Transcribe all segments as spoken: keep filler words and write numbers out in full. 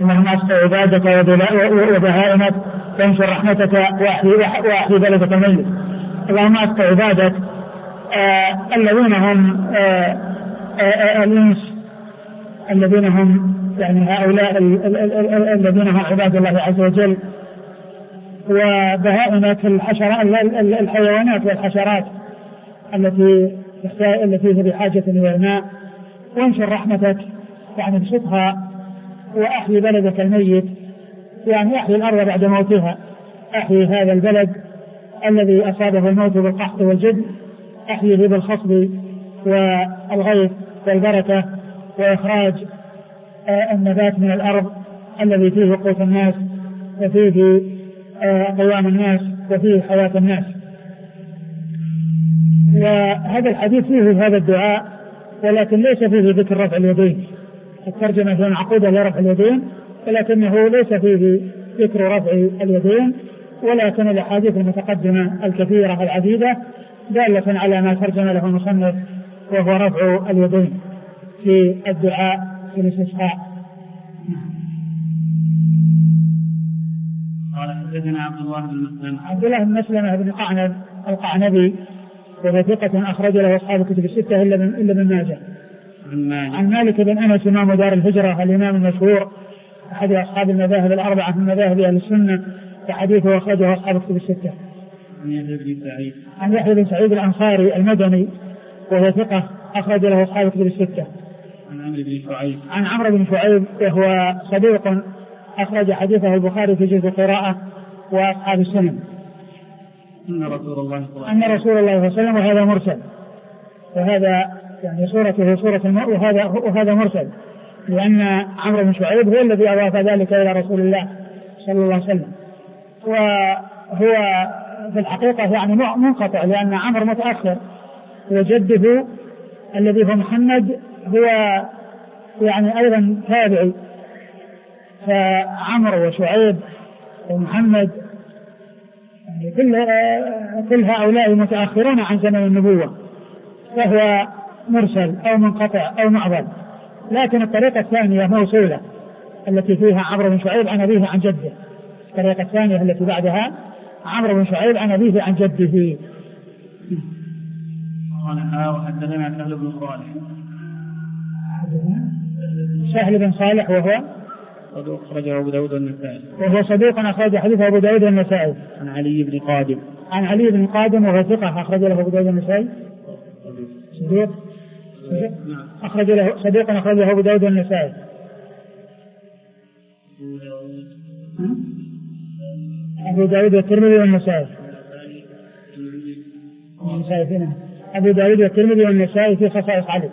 اللهم أسق عبادك وبهائمك وانشر رحمتك وأحيي بلدك الميت. اللهم أسق عبادك آه الذين هم آه آه الإنس الذين هم يعني هؤلاء الذين هم عباد الله عز وجل، وبهائمك الحيوانات والحشرات التي التي هي بحاجة إلى الماء، وانشر رحمتك يعني بسطها، وأحيي بلدك الميت يعني أحيي الأرض بعد موتها، أحيي هذا البلد الذي أصابه الموت بالقحط والجد، أحييه بالخصب والغيث والبركة وإخراج النبات من الأرض الذي فيه قوت الناس وفيه قيام الناس وفيه حياة الناس. وهذا الحديث فيه هذا الدعاء، ولكن ليس فيه ذكر رفع اليدين. الترجمة هي معقودة لرفع اليدين، ولكنه ليس فيه ذكر رفع اليدين، ولكن الأحاديث المتقدمة الكثيرة العديدة دالة على ما ترجم له المصنف، وهو رفع اليدين في الدعاء في الاستسقاء. قال حدثنا عبد الله بن مسلم عبد الله بن مسلم بن قعنب القعنبي وهو ثقة أخرج له أصحاب الكتب الستة إلا من إلا من ماجه. عن مالك عن مالك بن أنس إمام دار الهجرة الإمام المشهور أحد أصحاب المذاهب الأربعة من مذاهب أهل السنة، وحديثه أخرجه أصحاب الكتب الستة. عن يحيى بن سعيد عن يحيى بن سعيد الأنصاري المدني وهو ثقة أخرج له أصحاب الكتب الستة. عن عمرو بن شعيب عن عمرو بن شعيب وهو صديق أخرج حديثه البخاري في جزء القراءة وأصحاب السنن. أن رسول الله صلى الله أن رسول الله صلى الله عليه وسلم، وهذا مرسل، وهذا يعني صورته صورة المرء، وهذا وهذا مرسل، لأن عمرو بن شعيب هو الذي أضاف ذلك إلى رسول الله صلى الله عليه وسلم، وهو في الحقيقة يعني منقطع، لأن عمرو متأخر، وجده الذي هو محمد هو يعني أيضا تابعي، فعمرو وشعيب ومحمد كل كل هؤلاء متأخرون عن زمن النبوة، فهو مرسل أو منقطع أو معضل. لكن الطريقة الثانية موصولة التي فيها عمرو بن شعيب عن أبيه عن جده، الطريقة الثانية التي بعدها عمرو بن شعيب عن أبيه عن جده. قال وحدثنا سهل بن صالح سهل بن صالح وهو صدوق أخرجه أبو داود والنسائي وهو صدوق أخرج حديثه أبو داود والنسائي. عن علي بن قادم عن علي بن قادم وهو ثقة أخرج له أبو داود والنسائي. صدوق أخرج له صدوق أخرج له أبو داود والنسائي. أبو داود والترمذي والنسائي. النسائي فينا أبو داود والترمذي والنسائي في خصائص علي.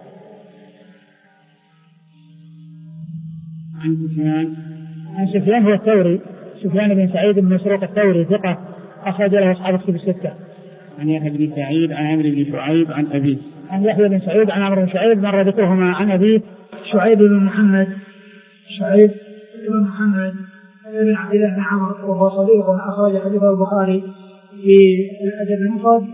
عن سفيان عن سفيان هو الثوري، سفيان بن سعيد بن مسروق الثوري ثقة أخرج له أصحاب الكتب الستة. عن يحيى بن سعيد عن عمرو بن شعيب عن أبيه. عن يحيى بن سعيد عن عمرو بن شعيب مر ذكرهما عن أبيه شعيب بن محمد شعيب بن محمد بن عبد الله بن عمرو وهو صديق أخرج حديثه البخاري في الأدب المفرد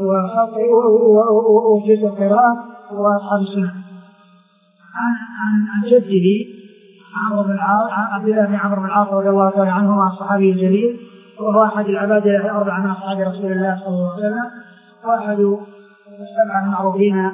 وجزء القراءة وأصحاب السنة. عن عن جده عمرو بن العاص عبد الله بن عمرو بن العاص رضي الله تعالى عنهما الصحابي الجليل، وهو أحد العباد الأربعة من أصحاب رسول الله صلى الله عليه وسلم، وأحد السبعة المعروفين،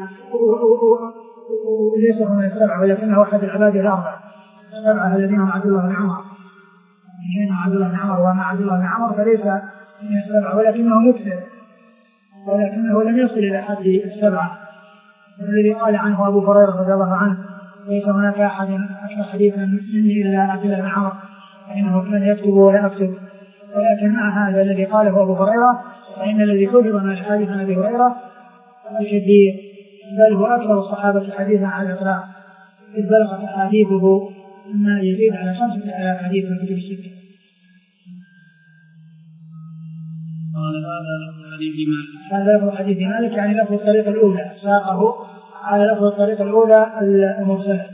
وليس من السبعة ولكنه أحد العباد الأربعة السبعة الذين هم عبد الله بن عمر، الذين هم عبد الله بن عمر وما عبد الله بن عمر فليس من السبعة ولكنه يكثر، ولكنه لم يصل إلى حد السبعة، الذي قال عنه أبو هريرة رضي الله عنه ليس هناك أحد أكثر حديثا مني إلا عبد الله بن عمر فإنه كان يكتب ولا أكتب. ولكن مع هذا الذي قاله أبو هريرة فإن الذي كتب من الحديث عن أبي هريرة كثير، بل هو أكثر الصحابة حديثا على الإطلاق، إذ بلغت أحاديثه ما يزيد على خمسة آلاف حديث من كتب الستة. هذا لفظ حديث مالك يعني لفظ الطريق الأولى، ساقه على لفظ الطريق الأولى المرسلة.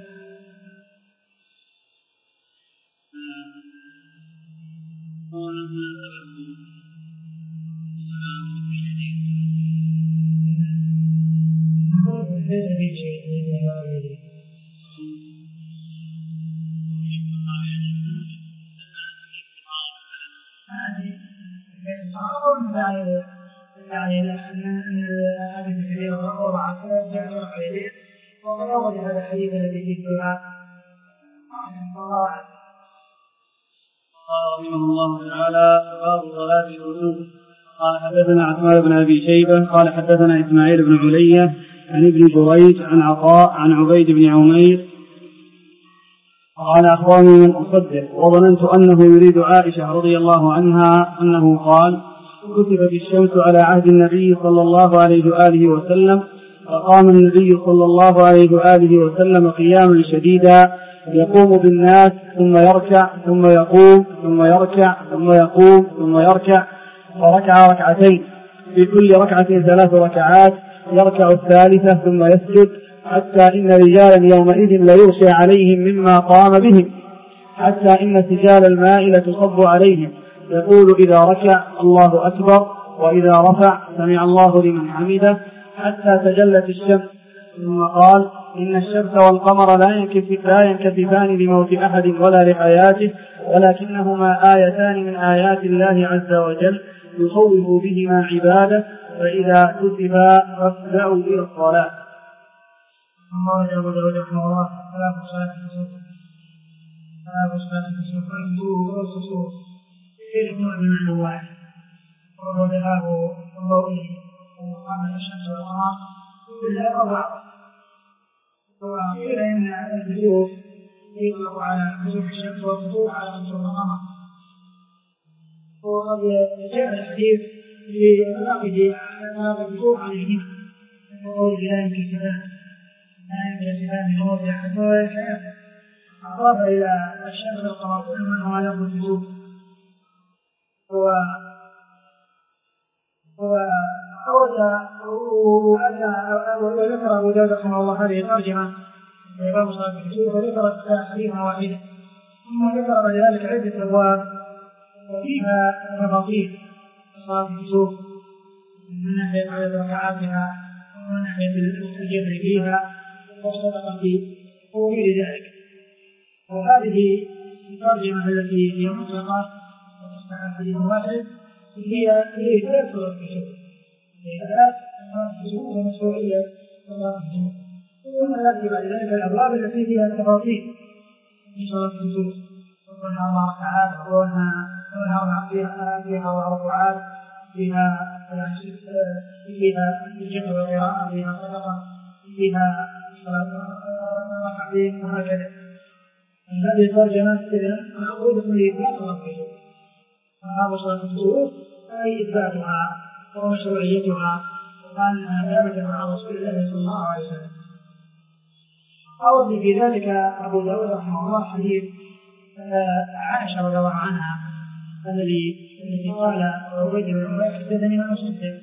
يعني يعني أن أبي كثير وضع جعل عليه وقال هذا الحديث الذي فيه فيها قال رحمه الله تعالى باب صلاة الكسوف. قال حدثنا عثمان بن أبي شيبة قال حدثنا إسماعيل بن علية عن ابن جريج عن عطاء عن عبيد بن عمير قال أخبرني من أصدق وظننت أنه يريد عائشة رضي الله عنها أنه قال كتبت الشمس على عهد النبي صلى الله عليه وآله وسلم فقام النبي صلى الله عليه وآله وسلم قياما شديدا يقوم بالناس ثم يركع ثم يقوم ثم يركع ثم يقوم ثم يركع وركع ركعتين في كل ركعة ثلاث ركعات يركع الثالثة ثم يسجد حتى إن رجالا يومئذ ليغشى عليهم مما قام بهم حتى إن سجال الماء لتصب عليهم يقول إذا ركع الله أكبر وإذا رفع سمع الله لمن حمده حتى تجلت الشمس. ثم قال إن الشمس والقمر لا ينكسفان لموت أحد ولا لحياته ولكنهما آيتان من آيات الله عز وجل يخوف بهما عباده فإذا كتبا فافزعوا إلى الصلاة. الله يقول له رحمه الله ثلاث صلاة الكسوف ثلاث صلاة الكسوف والكسوف والكسوف في نوع من واحد وهو ذهاب ضوئه وقام الشمس والقمر كلها أضعف وقيل إن الكسوف يطلق على كسوف الشمس والكسوف على كسوف القمر وقد جاء الحديث في ناقض هذا الكسوف عليهما وقول لا ينكسفان لا ينكسفان لموت أحد ولا لحياته أضاف إلى الشمس والقمر كل من هو له الكسوف هو هو وذكر أبو داود رحمه الله هذه الترجمة باب صلاة الكسوف وذكر حديثا واحدا ثم ذكر بعد ذلك عدة أبواب وفيها تفاصيل صلاة الكسوف من ناحية عدد ركعاتها ومن ناحية الجبر فيها والصدقة وغير ذلك. وهذه الترجمة التي هي مطلقة حديث واحد هي هي ثلاث صور الكسوف هي ثلاث صور الكسوف ومشروعية صلاة الكسوف ثم نأتي بعد ذلك الأبواب التي فيها التفاصيل في صلاة الكسوف وأنها أربع ركعات وأنها فيها فيها ركعات فيها فيها الجهر والقراءة فيها صدقة فيها ركعتين وهكذا. هذه الترجمة إذن نقول كل صلاة الكسوف هذا صلاة الكسوف أي إثباتها ومشروعيتها وأنها ثابتة عن رسول الله صلى الله عليه وسلم. أورد في ذلك أبو داود رحمه الله حديث عائشة رضي الله عنها الذي الذي قال عبيد بن عمير حدثني من أصدق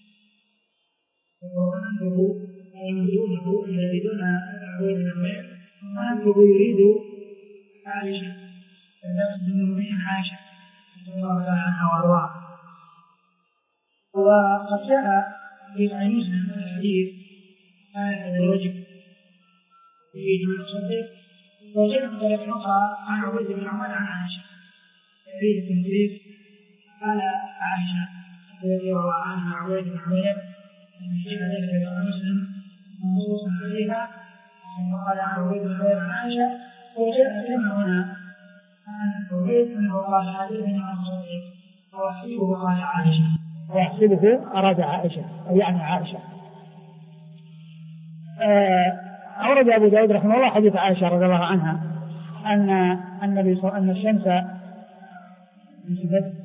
وظننته أن دونه الذي دون عبيد بن عمير ظننته يريد عائشة فنفس المؤمنين عائشة رضي الله عنها وأرضاها. وقد جاء في صحيح مسلم الحديث آية الوجب يريد من يصدق وجاء في طريق أخرى عن عبيد بن عمير عن عائشة يريد التنزيل قال عائشة الذي روى عنها عبيد بن عمير أن جاء ذلك في مسلم منصوصا عليها وقال عن عبيد بن عمير عن عائشة وجاء كما هنا عن عبيد أنه قال حدثني عن صديق وأحسبه قال عائشة ويحسبه أراد عائشة أو يعني عائشة. أورد أبو داود رحمه الله حديث عائشة رضي الله عنها أن النبي صلى أن الشمس كتبت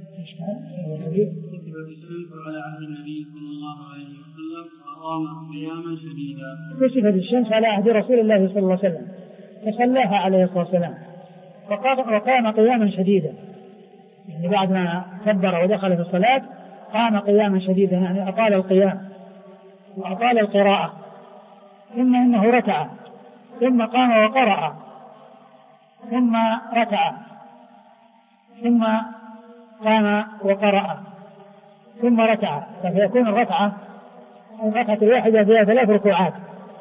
الشمس على عهد النبي صلى الله عليه وسلم فقام قياما شديدا. كتبت الشمس على عهد رسول الله صلى الله عليه وسلم فصلاها عليه الصلاة والسلام وقام قياما شديدا يعني بعد ما كبر ودخل في الصلاة قام قياما شديدا يعني أطال القيام وأطال القراءة ثم إنه ركع ثم قام وقرأ ثم ركع ثم قام وقرأ ثم ركع فيكون الركعة الركعة الواحدة فيها ثلاث ركوعات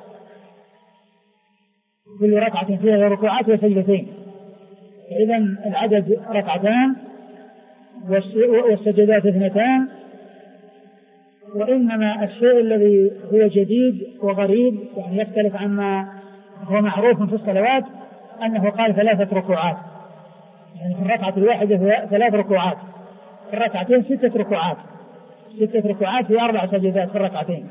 كل ركعة فيها ركوعات وسجدتين إذن العدد ركعتان والسجدات اثنتان وإنما الشيء الذي هو جديد وغريب يعني يختلف عما هو معروف في الصلوات أنه قال ثلاثة ركوعات، يعني في الركعة الواحدة ثلاث ركوعات، في الركعتين ستة ركوعات، ستة ركوعات في أربع سجدات في الركعتين.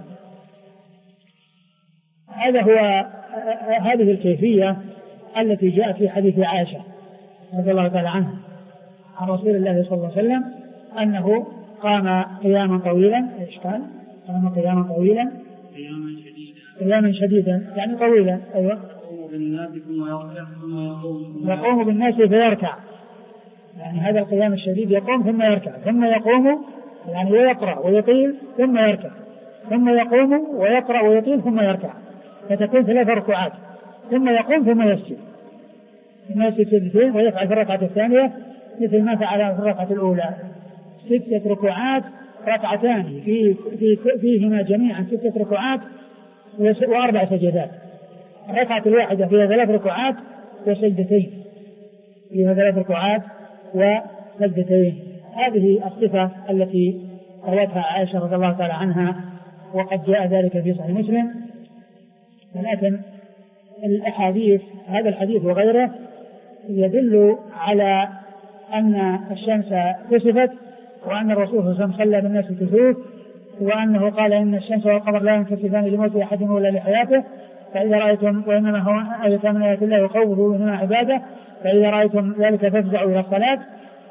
هذا هو هذه الكيفية التي جاءت في حديث عائشة رضي الله تعالى عنها عن رسول الله صلى الله عليه وسلم أنه قام قياما طويلا. إيش قال؟ قام قياما طويلا قياما شديدا قياما شديدا يعني طويلا. أيوة. يقوم بالناس ثم يركع ثم يقوم يقوم بالناس فيركع، يعني هذا القيام الشديد يقوم ثم يركع ثم يقوم يعني ويقرأ ويطيل ثم يركع ثم يقوم ويقرأ ويطيل ثم يركع، فتكون ثلاث ركوعات ثم يقوم ثم يسجد ثم يسجد سجدتين ويفعل في الركعة الثانية مثل ما فعل في الركعة الأولى، ستة ركوعات ركعتان في في فيهما جميعا ستة ركوعات وأربع سجدات. الركعة الواحدة فيها ثلاث ركوعات وسجدتين، فيها ثلاث ركوعات وسجدتين. هذه الصفة التي روتها عائشة رضي الله تعالى عنها، وقد جاء ذلك في صحيح مسلم. ولكن الأحاديث هذا الحديث وغيره يدل على أن الشمس كسفت، وأن الرسول صلى الله عليه وسلم صلى بالناس كسوف، وأنه قال إن الشمس والقمر لا ينكسفان لموت أحد ولا لحياته، فإذا رأيتم وإنما هو آية من آيات الله يخوف منها عباده، فإذا رأيتم ذلك فافزعوا إلى الصلاة.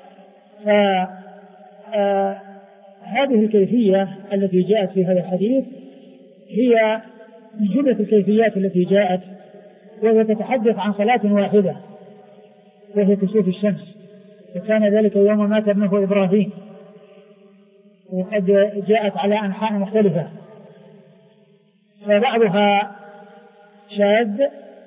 فهذه الكيفية التي جاءت في هذا الحديث هي من جملة الكيفيات التي جاءت، وهي تتحدث عن صلاة واحدة وهي كسوف الشمس، وكان ذلك يوم مات ابنه إبراهيم، وقد جاءت على أنحاء مختلفة، فبعضها شاذ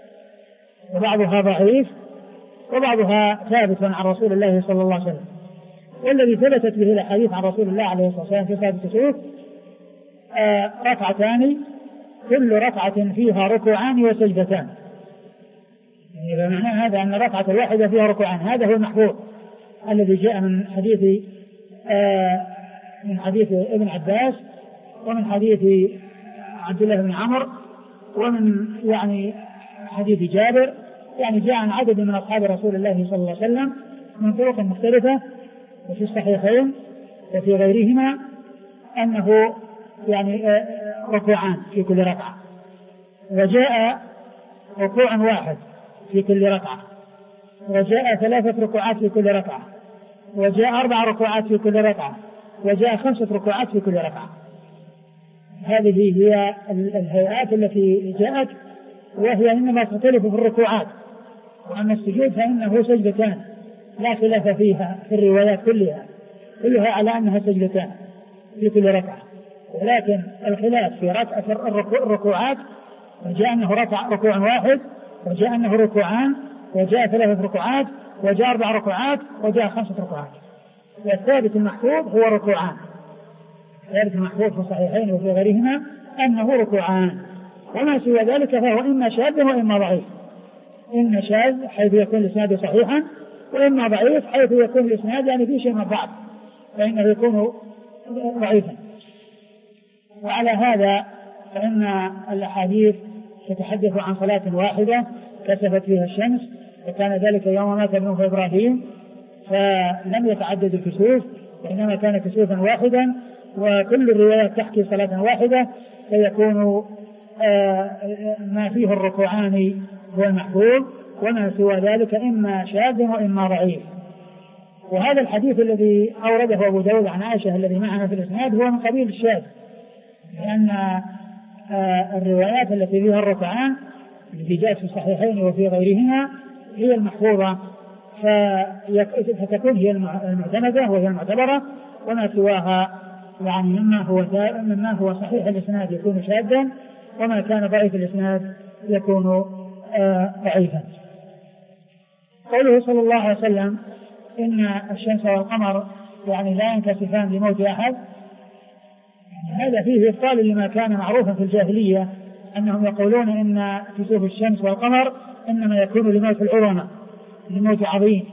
وبعضها ضعيف وبعضها ثابت عن رسول الله صلى الله عليه وسلم. والذي ثبتت به الحديث عن رسول الله عليه الصلاة والسلام في صلاة الكسوف آه ركعتان كل ركعة فيها ركوعان وسجدتان، يعني بمعنى هذا أن الركعة الواحدة فيها ركوعان. هذا هو المحفوظ الذي جاء من حديث آه من حديث ابن عباس ومن حديث عبد الله بن عمرو ومن يعني حديث جابر، يعني جاء عن عدد من أصحاب رسول الله صلى الله عليه وسلم من طرق مختلفة وفي الصحيحين وفي غيرهما أنه يعني ركوعان في كل ركعة، وجاء ركوع واحد في كل ركعة، وجاء ثلاثة ركوعات في كل ركعة، وجاء أربع ركوعات في كل ركعة، وجاء خمسة ركوعات في كل ركعة. هذه هي الهيئات التي جاءت، وهي إنما تختلف في الركوعات، وأما السجود فإنه سجدتان لا خلاف فيها في الروايات كلها كلها على أنها سجدتان في كل ركعة، ولكن الخلاف في ركعة الركوعات، وجاء أنه ركع ركوع واحد، وجاء أنه ركوعان، وجاء ثلاثة ركوعات، وجاء أربع ركوعات، وجاء خمسة ركوعات. والثابت المحفوظ هو ركوعان، الثابت المحفوظ في الصحيحين وفي غيرهما أنه ركوعان، وما سوى ذلك فهو إما شاذ وإما ضعيف، إما شاذ حيث يكون الإسناد صحيحا، وإما ضعيف حيث يكون الإسناد يعني في شيء من الضعف فإنه يكون ضعيفا. وعلى هذا فإن الأحاديث تتحدث عن صلاة واحدة كسفت فيها الشمس، وكان ذلك يوم مات ابنه إبراهيم، فلم يتعدد الكسوف وإنما كان كسوفا واحدا، وكل الروايات تحكي صلاة واحدة، فيكون آه ما فيه الركوعان هو المحفوظ، وما سوى ذلك إما شاذ وإما ضعيف. وهذا الحديث الذي أورده أبو داود عن عائشة الذي معنا في الإسناد هو من قبيل الشاذ، لأن آه الروايات التي فيها الركعان التي جاءت في الصحيحين وفي غيرهما هي المحفوظة، فتكون هي المعتمدة وهي المعتبرة، وما سواها يعني مما هو مما هو صحيح الإسناد يكون شاذا، وما كان ضعيف الإسناد يكون آه ضعيفا. قوله صلى الله عليه وسلم إن الشمس والقمر يعني لا ينكسفان لموت أحد، يعني هذا فيه إبطال لما كان معروفا في الجاهلية، أنهم يقولون إن كسوف الشمس والقمر إنما يكون لموت العظمى، لموت عظيم.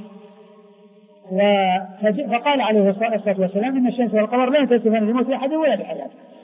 فقال عليه الصلاة والسلام إن الشمس والقمر لا ينكسفان لموت أحد ولا لحياته،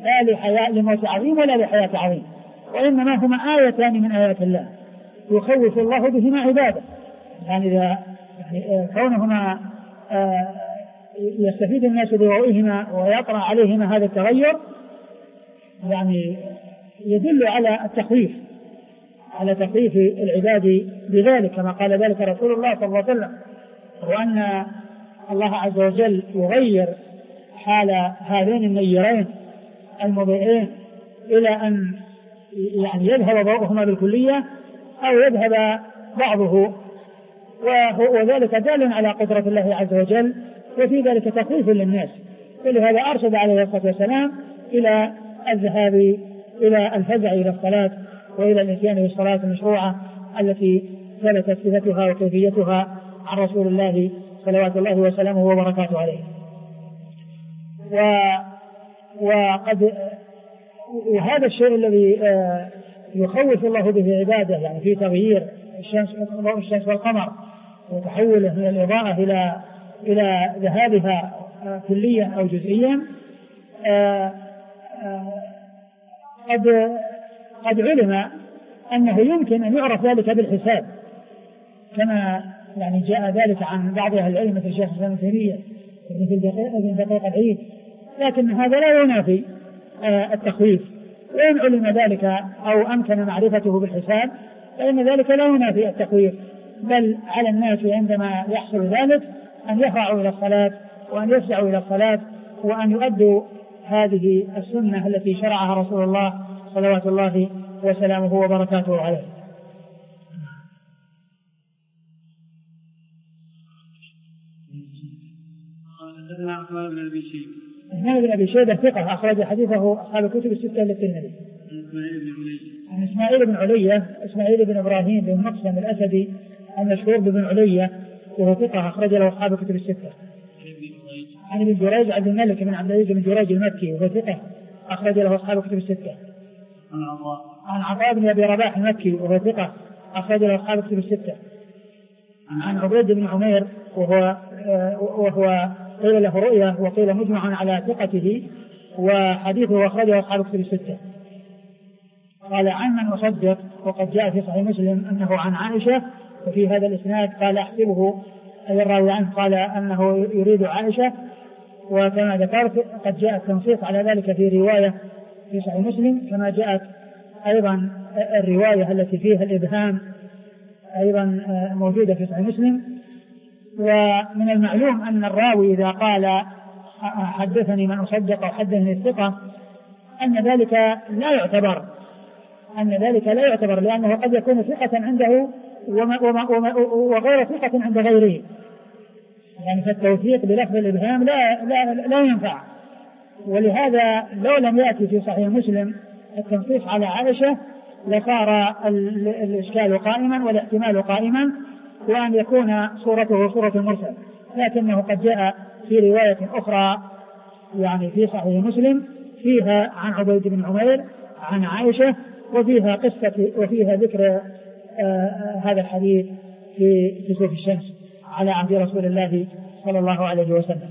لا لحياة لموت عظيم ولا لحياة عظيم، وإنما هما آيتان من آيات الله يخوف الله بهما عباده. يعني إذا يعني كونهما يستفيد الناس بضوئهما ويطرأ عليهما هذا التغير يعني يدل على التخويف، على تخويف العباد بذلك، كما قال ذلك رسول الله صلى الله عليه وسلم، وأن الله عز وجل يغير حال هذين النيرين المضيئين إلى أن يعني يذهب ضوءهما بالكلية أو يذهب بعضه، وذلك دال على قدرة الله عز وجل، وفي ذلك تخويف للناس. ولهذا أرشد عليه الصلاة والسلام إلى الذهاب إلى الفزع إلى الصلاة وإلى الإتيان بالصلاة المشروعة التي ثبتت صفتها وكيفيتها عن رسول الله صلوات الله وسلامه وبركاته عليه. و وقد وهذا الشيء الذي يخوف الله به عباده يعني في تغيير الشمس الشمس والقمر وتحوله من الإضاءة إلى إلى ذهابها كليا أو جزئيا، قد قد علم أنه يمكن أن يعرف ذلك بالحساب، كما يعني جاء ذلك عن بعض أهل العلم مثل الشيخ الإسلام ابن تيمية ابن دقيق العيد، لكن هذا لا ينافي التخويف، وإن علم ذلك أو أمكن معرفته بالحساب فإن ذلك لا ينافي التخويف، بل على الناس عندما يحصل ذلك أن يفرعوا إلى الصلاة وأن يفزعوا إلى الصلاة وأن يؤدوا هذه السنة التي شرعها رسول الله صلوات الله وسلامه وبركاته عليه. حدثنا عثمان بن أبي شيبة. عثمان بن أبي شيبة ثقة أخرج حديثه أصحاب الكتب الستة للترمذي. عن إسماعيل بن علية إسماعيل بن إبراهيم بن مقسم الأسدي المشهور بن علية وهو ثقة أخرج له أصحاب الكتب الستة. عن ابن جريج عبد الملك بن عبد العزيز بن جريج المكي وهو ثقة أخرج له أصحاب الكتب الستة. عن عطاء عن عطاء بن أبي رباح المكي وهو ثقة أخرج له أصحاب الكتب الستة. عن عبيد بن عمير وهو وهو قيل له رؤيا وقيل مجمع على ثقته وحديثه أخرجه أصحاب الكتب الستة. قال عن من أصدق، وقد جاء في صحيح مسلم أنه عن عائشة، وفي هذا الإسناد قال أحسبه أي الراوي عنه قال أنه يريد عائشة، وكما ذكرت قد جاء التنصيص على ذلك في رواية في صحيح مسلم، كما جاءت أيضا الرواية التي فيها الإبهام أيضا موجودة في صحيح مسلم. ومن المعلوم أن الراوي إذا قال حدثني من أصدق أو حدثني الثقة أن ذلك لا يعتبر أن ذلك لا يعتبر لأنه قد يكون ثقة عنده وما وما وما وغير ثقة عند غيره، يعني فالتوثيق بلفظ الإبهام لا لا لا ينفع. ولهذا لو لم يأتي في صحيح مسلم التنصيص على عائشة لصار الإشكال قائما والاحتمال قائما، وأن يكون صورته صورة المرسل، لكنه قد جاء في رواية أخرى يعني في صحيح مسلم فيها عن عبيد بن عمير عن عائشة، وفيها قصة وفيها ذكر آه هذا الحديث في كسوف الشمس على عهد رسول الله صلى الله عليه وسلم.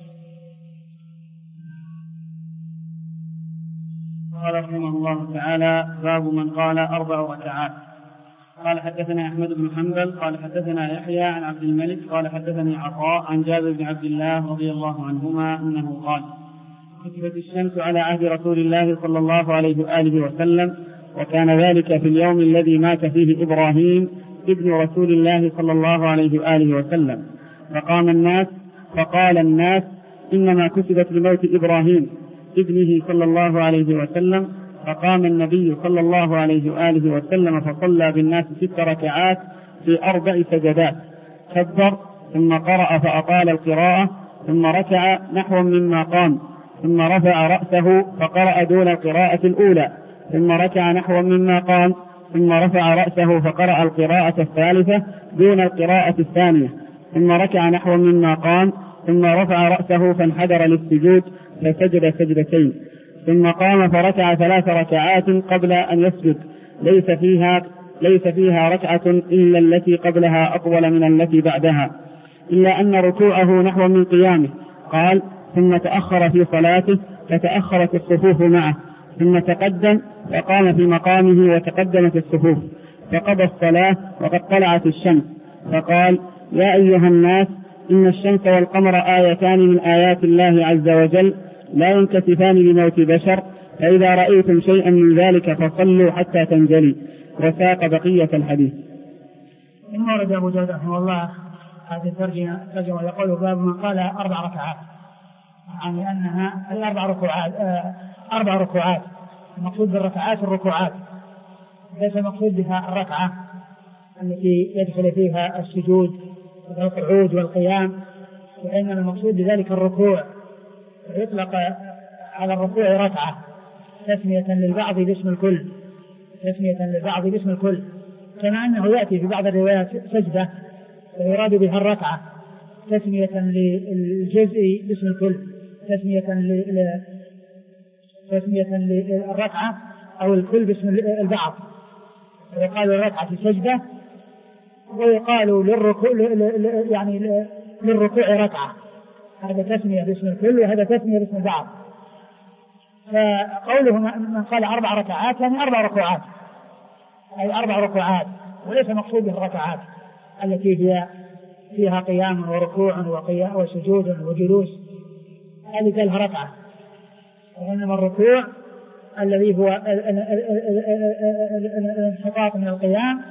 قال رحمه الله تعالى: باب من قال أربع ركعات. قال حدثنا أحمد بن حنبل قال حدثنا يحيى عن عبد الملك قال حدثني عطاء عن جابر بن عبد الله رضي الله عنهما أنه قال: كتبت الشمس على عهد رسول الله صلى الله عليه وآله وسلم، وكان ذلك في اليوم الذي مات فيه إبراهيم ابن رسول الله صلى الله عليه وآله وسلم، فقام الناس فقال الناس: إنما كتبت لموت إبراهيم ابنه صلى الله عليه وسلم. فقام النبي صلى الله عليه وآله وسلم فصلى بالناس ست ركعات في أربع سجدات، كبر ثم قرأ فأطال القراءة، ثم ركع نحو مما قام، ثم رفع رأسه فقرأ دون القراءة الأولى، ثم ركع نحو مما قام، ثم رفع رأسه فقرأ القراءة الثالثة دون القراءة الثانية، ثم ركع نحو مما قام، ثم رفع رأسه فانحدر للسجود فسجد سجدتين، ثم قام فركع ثلاث ركعات قبل أن يسجد، ليس فيها ليس فيها ركعة إلا التي قبلها أطول من التي بعدها، إلا أن ركوعه نحو من قيامه. قال: ثم تأخر في صلاته فتأخرت الصفوف معه ثم تقدم وقام في مقامه وتقدمت الصفوف فقضى الصلاة وقد طلعت الشمس فقال: يا أيها الناس إن الشمس والقمر آيتان من آيات الله عز وجل لا ينكسفان لموت بشر، فإذا رأيتم شيئا من ذلك فصلوا حتى تنجلي. وساق بقية الحديث. ثم ورد أبو داود رحمه الله هذه الترجمة يقول: باب من قال أربع ركعات، يعني أنها الأربع ركوعات آه أربع ركوعات. المقصود بالركعات الركوعات، ليس المقصود بها الركعة التي يدخل فيها السجود والقعود والقيام، وإنما المقصود بذلك الركوع، ويطلق على الركوع ركعة تسمية للبعض باسم الكل، تسمية للبعض باسم الكل، كما أنه يأتي في بعض الروايات سجدة ويراد بها الركعة تسمية للجزء باسم الكل، تسمية ل تسمية للركعة أو الكل باسم البعض. ويقال الركعة سجدة، ويقال للركوع يعني للركوع ركعة، هذا تسمية باسم الكل وهذا تسمية باسم البعض. فقوله من قال أربع ركعات يعني أربع ركوعات، أي أربع ركوعات، وليس مقصود بالركعات التي هي فيها قيام وركوع وقيام وسجود وجلوس، هذه كلها ركعة، وإنما الركوع الذي هو الانحطاط من القيام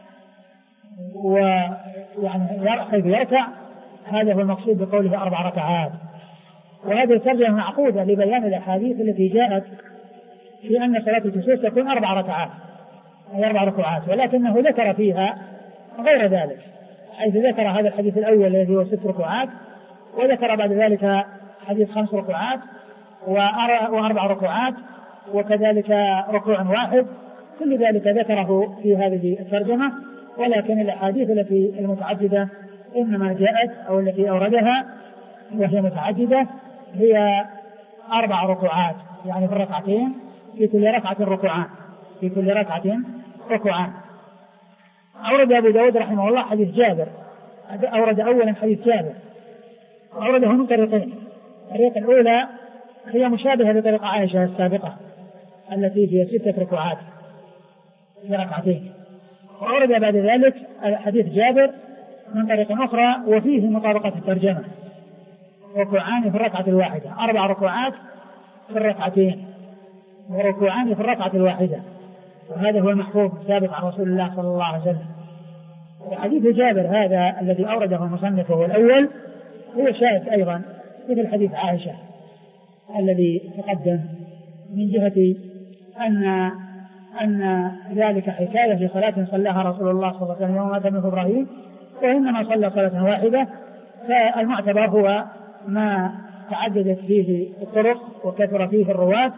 ويعني حيث يركع، هذا هو المقصود بقوله أربع ركعات. وهذه الترجمة معقودة لبيان الأحاديث التي جاءت في أن صلاة الكسوف تكون أربع ركعات أي أربع ركوعات، ولكنه ذكر فيها غير ذلك، حيث ذكر هذا الحديث الأول الذي هو ست ركوعات، وذكر بعد ذلك حديث خمس ركوعات وأربع ركوعات، وكذلك ركوع واحد، كل ذلك ذكره في هذه الترجمة. ولكن الأحاديث التي المتعددة إنما جاءت أو التي أوردها وهي متعددة هي أربع ركوعات، يعني في الركعتين في كل ركعة ركوعان، في كل ركعة ركوعان. أورد أبو داود رحمه الله حديث جابر، أورد أولا حديث جابر، أورده من طريقين. الطريقة الأولى هي مشابهة لطريقة عائشة السابقة التي فيها ستة ركوعات في ركعتين، وأورد بعد ذلك حديث جابر من طريقة أخرى وفيه مطابقة الترجمة، ركوعان في الركعة الواحدة، أربع ركوعات في الركعتين وركوعان في الركعة الواحدة، وهذا هو المحفوظ الثابت عن رسول الله صلى الله عليه وسلم. وحديث جابر هذا الذي أورده المصنف وهو الأول هو شاهد أيضا مثل حديث عائشة الذي تقدم، من جهة أن أن ذلك حكاية في صلاة صلاها رسول الله صلى الله عليه وسلم يوم مات ابن إبراهيم، وإنما صلى صلاة واحدة، فالمعتبر هو ما تعددت فيه الطرق وكثر فيه الرواة،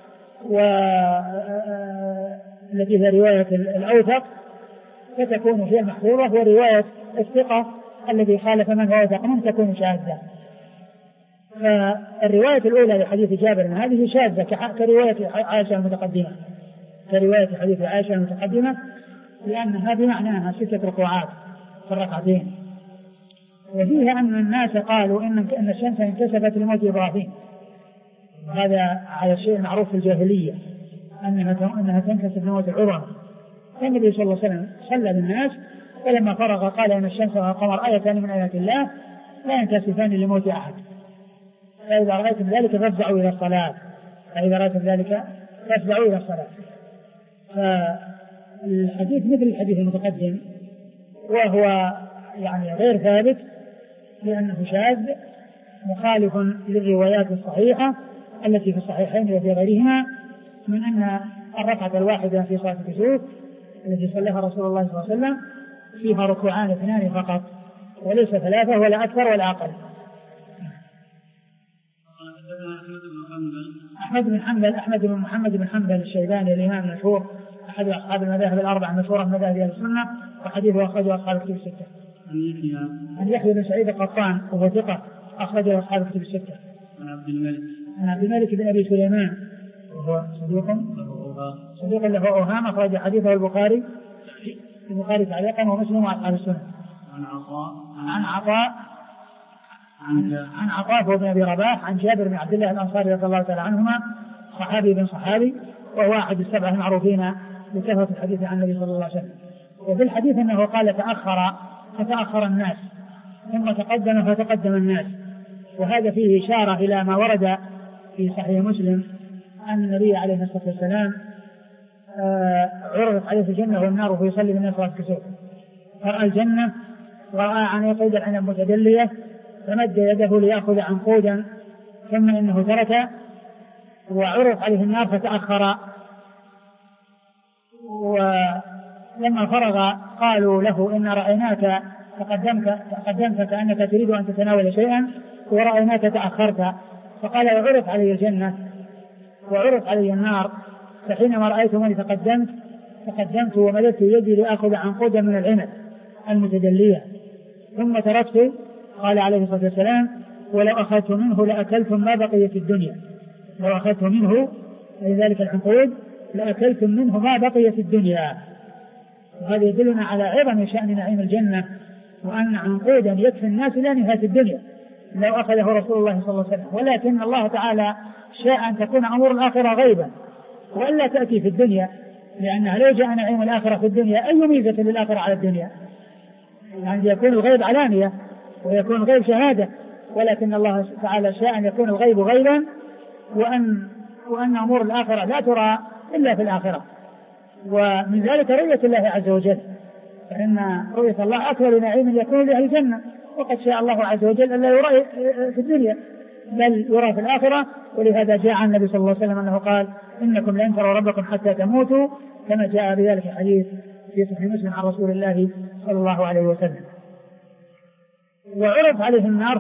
والتي هي رواية الأوثق فتكون هي المحفوظة، ورواية الثقة الذي خالف من هو أوثق منه تكون شاذة. فالرواية الأولى لحديث جابر هذه شاذة كرواية عائشة المتقدمة، كرواية حديث عائشة المتقدمة، لأنها بمعناها ستة ركوعات في الركعتين. وفيها أن الناس قالوا إن أن الشمس انكسفت لموت إبراهيم، هذا على الشيء المعروف في الجاهلية أنها أنها تنكسف لموت العظمى. فالنبي صلى الله عليه وسلم صلى بالناس، ولما فرغ قال إن الشمس والقمر آيتان من آيات الله لا ينكسفان لموت أحد، فإذا رأيتم ذلك فافزعوا إلى الصلاة، فإذا رأيتم ذلك فافزعوا إلى الصلاة. فالحديث مثل الحديث المتقدم، وهو يعني غير ثابت لأنه شاذ مخالف للروايات الصحيحة التي في الصحيحين وفي غيرهما، من أن الركعة الواحدة في صلاة الكسوف التي صلىها رسول الله صلى الله عليه وسلم فيها ركوعان اثنان فقط، وليس ثلاثة ولا أكثر ولا أقل. أحمد بن حنبل أحمد بن محمد بن حنبل الشيباني الإمام المشهور أحد أصحاب المذاهب الأربعة المشهورة من مذاهب أهل السنة، وحديثه أخرجه أصحاب الكتب الستة. عن يحيى بن سعيد القطان وهو ثقة أخرجه أصحاب الكتب الستة. عن عبد الملك عن عبد الملك بن أبي سليمان وهو صدوق صدوق له أوهام، أخرج حديثه البخاري البخاري تعليقا ومسلم وأصحاب السنة. عن عطاء عن عطاء عن, عن عطاء بن أبي رباح عن جابر بن عبد الله الأنصاري رضي الله تعالى عنهما صحابي بن صحابي وهو أحد السبعة المعروفين بكثرة الحديث عن النبي صلى الله عليه وسلم. وفي الحديث أنه قال تأخر فتأخر الناس ثم تقدم فتقدم الناس، وهذا فيه إشارة إلى ما ورد في صحيح مسلم أن النبي عليه الصلاة والسلام آه عرضت عليه الجنة والنار فيصلي بالناس صلاة الكسوف، فرأى الجنة ورأى عن قيد العنب متدلية فمد يده ليأخذ عنقودا ثم إنه ترك، وعرض عليه النار فتأخر، ولما فرغ قالوا له إن رأيناك تقدمت, تقدمت كأنك تريد أن تتناول شيئا ورأيناك تأخرت، فقال وعرض علي الجنة وعرض علي النار، فحينما رأيتمني تقدمت تقدمت ومددت يدي لأخذ عنقودا من العنب المتدلية ثم تركت. قال عليه الصلاة والسلام ولو أخذت منه لأكلتم ما بقي في الدنيا، لو أخذت منه لذلك العنقود لأكلتم منه ما بقي في الدنيا. وهذا يدلنا على عظم شأن نعيم الجنة، وأن عنقودا يكفي الناس إلى نهاية الدنيا لو أخذه رسول الله صلى الله عليه وسلم، ولكن الله تعالى شاء أن تكون أمور الآخرة غيبا وألا تأتي في الدنيا، لأنها لو جاء نعيم الآخرة في الدنيا أي ميزة للآخرة على الدنيا؟ يعني يكون الغيب علانية ويكون الغيب شهادة، ولكن الله تعالى شاء أن يكون الغيب غيبا وأن, وأن أمور الآخرة لا ترى إلا في الآخرة. ومن ذلك رؤية الله عز وجل، فإن رؤية الله أكبر نعيم يكون لأهل الجنة، وقد شاء الله عز وجل أن لا يرى في الدنيا بل يرى في الآخرة. ولهذا جاء عن النبي صلى الله عليه وسلم أنه قال إنكم لن تروا ربكم حتى تموتوا، كما جاء بذلك الحديث في صحيح مسلم عن رسول الله صلى الله عليه وسلم. وعرض عليه النار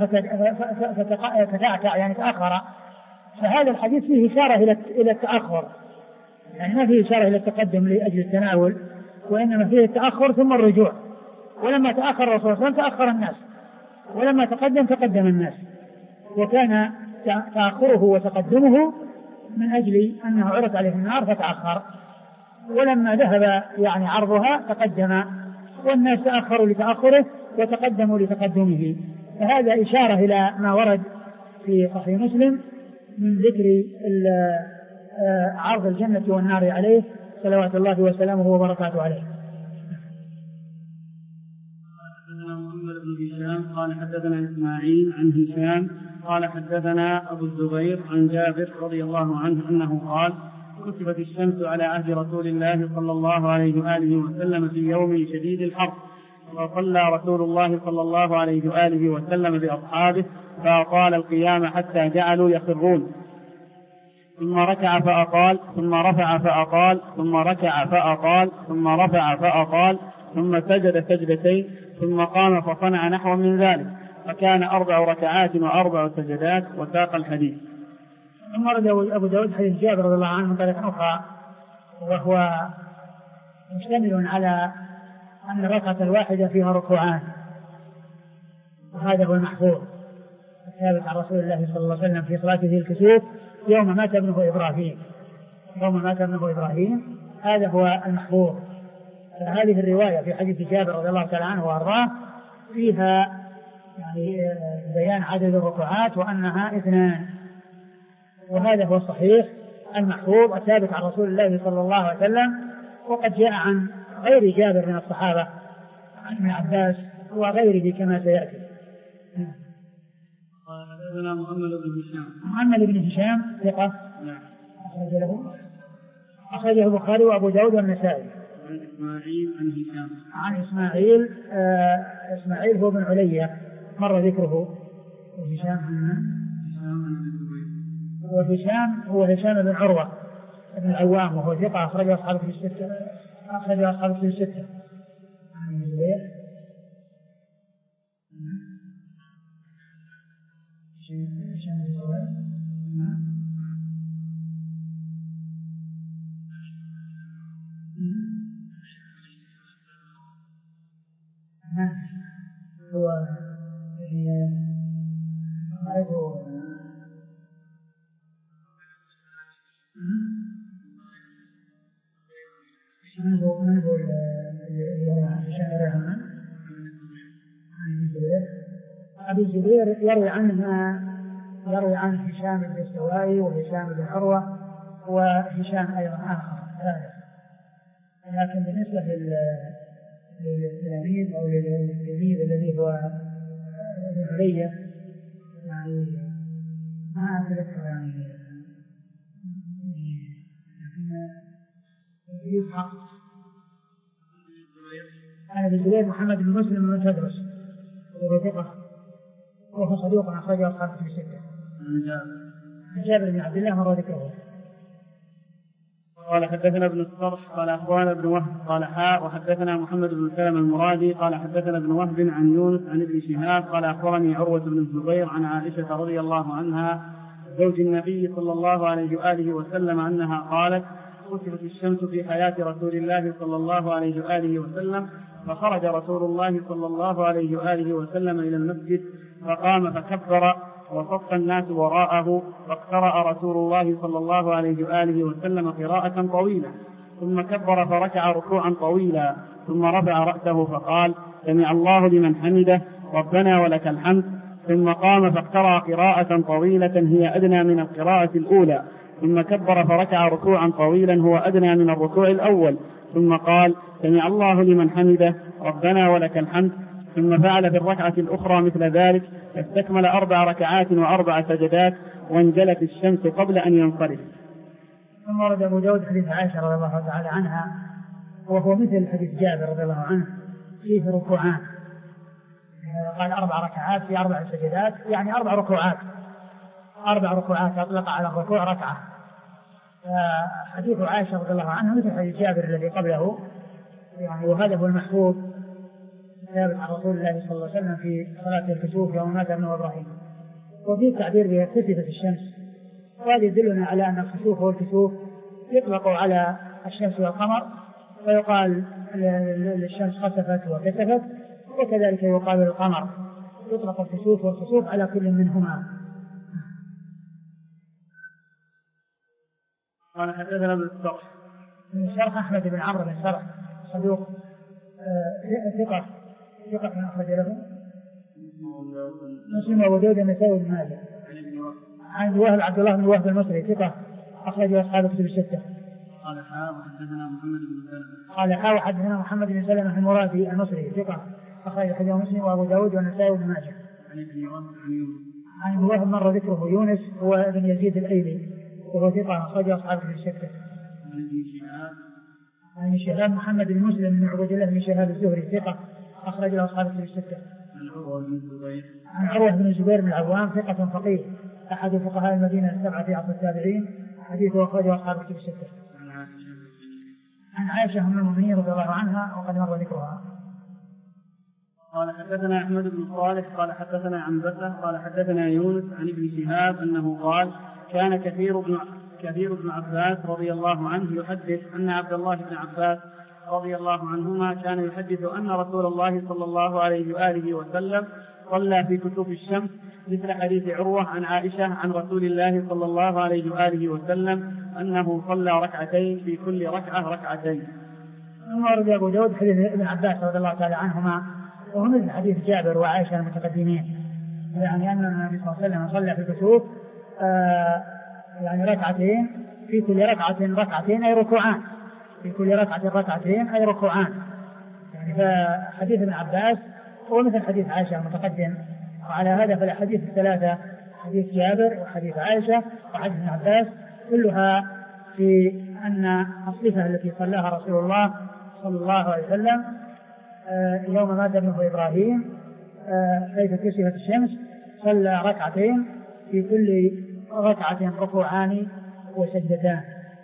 فتعتع يعني تأخر، فهذا الحديث فيه إشارة إلى التأخر، يعني ما فيه إشارة إلى التقدم لأجل التناول، وإنما فيه التأخر ثم الرجوع. ولما تأخر الرسول صلى الله عليه وسلم تأخر الناس، ولما تقدم تقدم الناس، وكان تأخره وتقدمه من أجل أنه عرض عليه النار فتأخر، ولما ذهب يعني عرضها تقدم، والناس تأخروا لتأخره وتقدموا لتقدمه. فهذا إشارة إلى ما ورد في صحيح مسلم من ذكر عرض الجنة والنار عليه صلوات الله وسلامه وبركاته عليه. حدثنا محمد بن هشام قال حدثنا إسماعيل عن هشام قال حدثنا أبو الزبير عن جابر رضي الله عنه أنه قال كتبت الشمس على عهد رسول الله صلى الله عليه وآله وسلم في يوم شديد الحر، وصلى رسول الله صلى الله عليه وآله وسلم بأصحابه فأطال القيام حتى جعلوا يخرون، ثم ركع فأطال ثم رفع فأطال ثم ركع فأطال ثم رفع فأطال ثم سجد سجدتين ثم قام فصنع نحو من ذلك، فكان أربع ركعات وأربع سجدات. وساق الحديث. ثم ورد أبو داود حديث جابر رضي الله عنه من طريق أخرى، وهو مشتمل على أن الركعة الواحدة فيها ركوعان، وهذا هو المحفوظ الثابت عن رسول الله صلى الله عليه وسلم في صلاته الكسوف يوم مات ابنه إبراهيم يوم مات ابنه إبراهيم هذا هو المحفوظ. فهذه الرواية في حديث جابر رضي الله تعالى عنه وأرضاه فيها يعني بيان عدد الركوعات وأنها اثنان، وهذا هو الصحيح المحفوظ الثابت عن رسول الله صلى الله عليه وسلم. وقد جاء عن غير جابر من الصحابة عن ابن عباس وغيره كما سيأتي. حدثنا محمد بن هشام محمد بن هشام ثقة أخرج له أخرجه البخاري وأبو داود والنسائي. عن إسماعيل عن هشام عن إسماعيل آه إسماعيل هو بن علية مر ذكره. هشام وهشام هو هشام بن عروة بن العوام وهو ثقة أخرجه أصحابه في الستة أخرجه أصحابه في الستة. عن الزبير هشام بن عروة هو معرفه من هو من هو اللي هو هشام الرحمن عن الزبير أبي الزبير يروي عنه ما يروي عن هشام بن السوائي وهشام بن عروة وهشام أيضا آخر ثالث. لكن بالنسبة للتلاميذ أو للتلميذ الذي هو ابن علية يعني ما أتذكر يعني يسحق. أنا بالزبير محمد بن مسلم من تدرس وهو ثقة وهو صدوق أخرجه أصحاب في الستة. عن جابر بن عبد الله مر ذكره. قال حدثنا ابن الصرح قال أخبرنا ابن وهب قال حاء وحدثنا محمد بن سلمة المرادي قال حدثنا ابن وهب عن يونس عن ابن شهاب قال أخبرني عروة بن الزبير عن عائشة رضي الله عنها زوج النبي صلى الله عليه وآله وسلم أنها قالت: خسفت الشمس في حياة رسول الله صلى الله عليه وآله وسلم، فخرج رسول الله صلى الله عليه وآله وسلم إلى المسجد فقام فكبر وصف الناس وراءه، فاقترأ رسول الله صلى الله عليه وآله وسلم قراءة طويلة ثم كبر فركع ركوعا طويلا ثم رفع رأسه فقال: سمع الله لمن حمده ربنا ولك الحمد، ثم قام فاقترأ قراءة طويلة هي أدنى من القراءة الأولى ثم كبر فركع ركوعا طويلا هو أدنى من الركوع الأول ثم قال: سمع الله لمن حمده ربنا ولك الحمد، ثم فعل في الركعة الأخرى مثل ذلك فاستكمل أربع ركعات وأربع سجدات وانجلت الشمس قبل أن ينصرف. ثم ورد أبو داود حديث عائشة رضي الله تعالى عنها وهو مثل حديث جابر رضي الله عنه فيه ركوعان، قال أربع ركعات في أربع سجدات يعني أربع ركوعات أربع ركوعات أطلق على الركوع ركعة. حديث عائشة رضي الله عنها مثل حديث جابر الذي قبله يعني، وهذا هو المحفوظ ثابت عن رسول الله صلى الله عليه وسلم في صلاة الكسوف يوم مات ابنه إبراهيم. وفي التعبير بخسفت الشمس، وهذا يدلنا على أن الخسوف والكسوف يطلق على الشمس والقمر، ويقال للشمس خسفت وكسفت، وكذلك يقال للقمر يطلق الكسوف والخسوف على كل منهما. قال حدثنا ابن الصرح من شرح أحمد بن عمرو بن سرح صدوق ثقة ثقة من أخرج له مسلم وأبو داود النسائي وابن ماجه. عن وهب عبد الله بن وهب المصري ثقة أخرج أصحاب الكتب الستة. قال حاء وحدثنا محمد بن سلمة قال حاء وحدثنا محمد بن سلمة المرادي المصري ثقة أخرج حديث مسلم وأبو داود والنسائي وابن ماجه. عن ابن وهب عن يونس عن ابن وهب مر ذكره يونس هو ابن يزيد الأيلي وهو ثقة أخرج أصحاب الكتب الستة. عن ابن شهاب عن شهاب محمد بن مسلم بن عبد الله بن شهاب الزهري ثقة أخرج له أصحاب الكتب الستة. عن عروة بن الزبير عن عروة بن الزبير بن العوام ثقة فقيه أحد فقهاء المدينة السبعة في عصر التابعين، حديثه أخرجه أصحاب الكتب الستة. عن عائشة أم المؤمنين رضي الله عنها وقد مر ذكرها. قال حدثنا أحمد بن صالح قال حدثنا عنبسة قال حدثنا يونس عن ابن شهاب أنه قال: كان كثير بن كثير بن عباس رضي الله عنه يحدث أن عبد الله بن عباس رضي الله عنهما كان يحدث أن رسول الله صلى الله عليه وآله وسلم صلى في كسوف الشمس مثل حديث عروة عن عائشة عن رسول الله صلى الله عليه وآله وسلم أنه صلى ركعتين في كل ركعة ركعتين. ثم ورد أبو داود حديث ابن عباس رضي الله تعالى عنهما وهو مثل حديث جابر وعائشة المتقدمين، يعني أن النبي صلى الله عليه وسلم صلى في الكسوف آه يعني ركعتين في كل ركعة ركعتين أي ركوعان في كل ركعة ركعتين أي ركوعان. يعني فحديث ابن عباس هو مثل حديث عائشة المتقدم، وعلى هذا فالحديث الثلاثة حديث جابر وحديث عائشة وحديث ابن عباس كلها في أن الصفة التي صلاها رسول الله صلى الله عليه وسلم يوم مات ابنه إبراهيم حيث كسفت الشمس صلى ركعتين في كل ركعة ركوعان وسجدتان.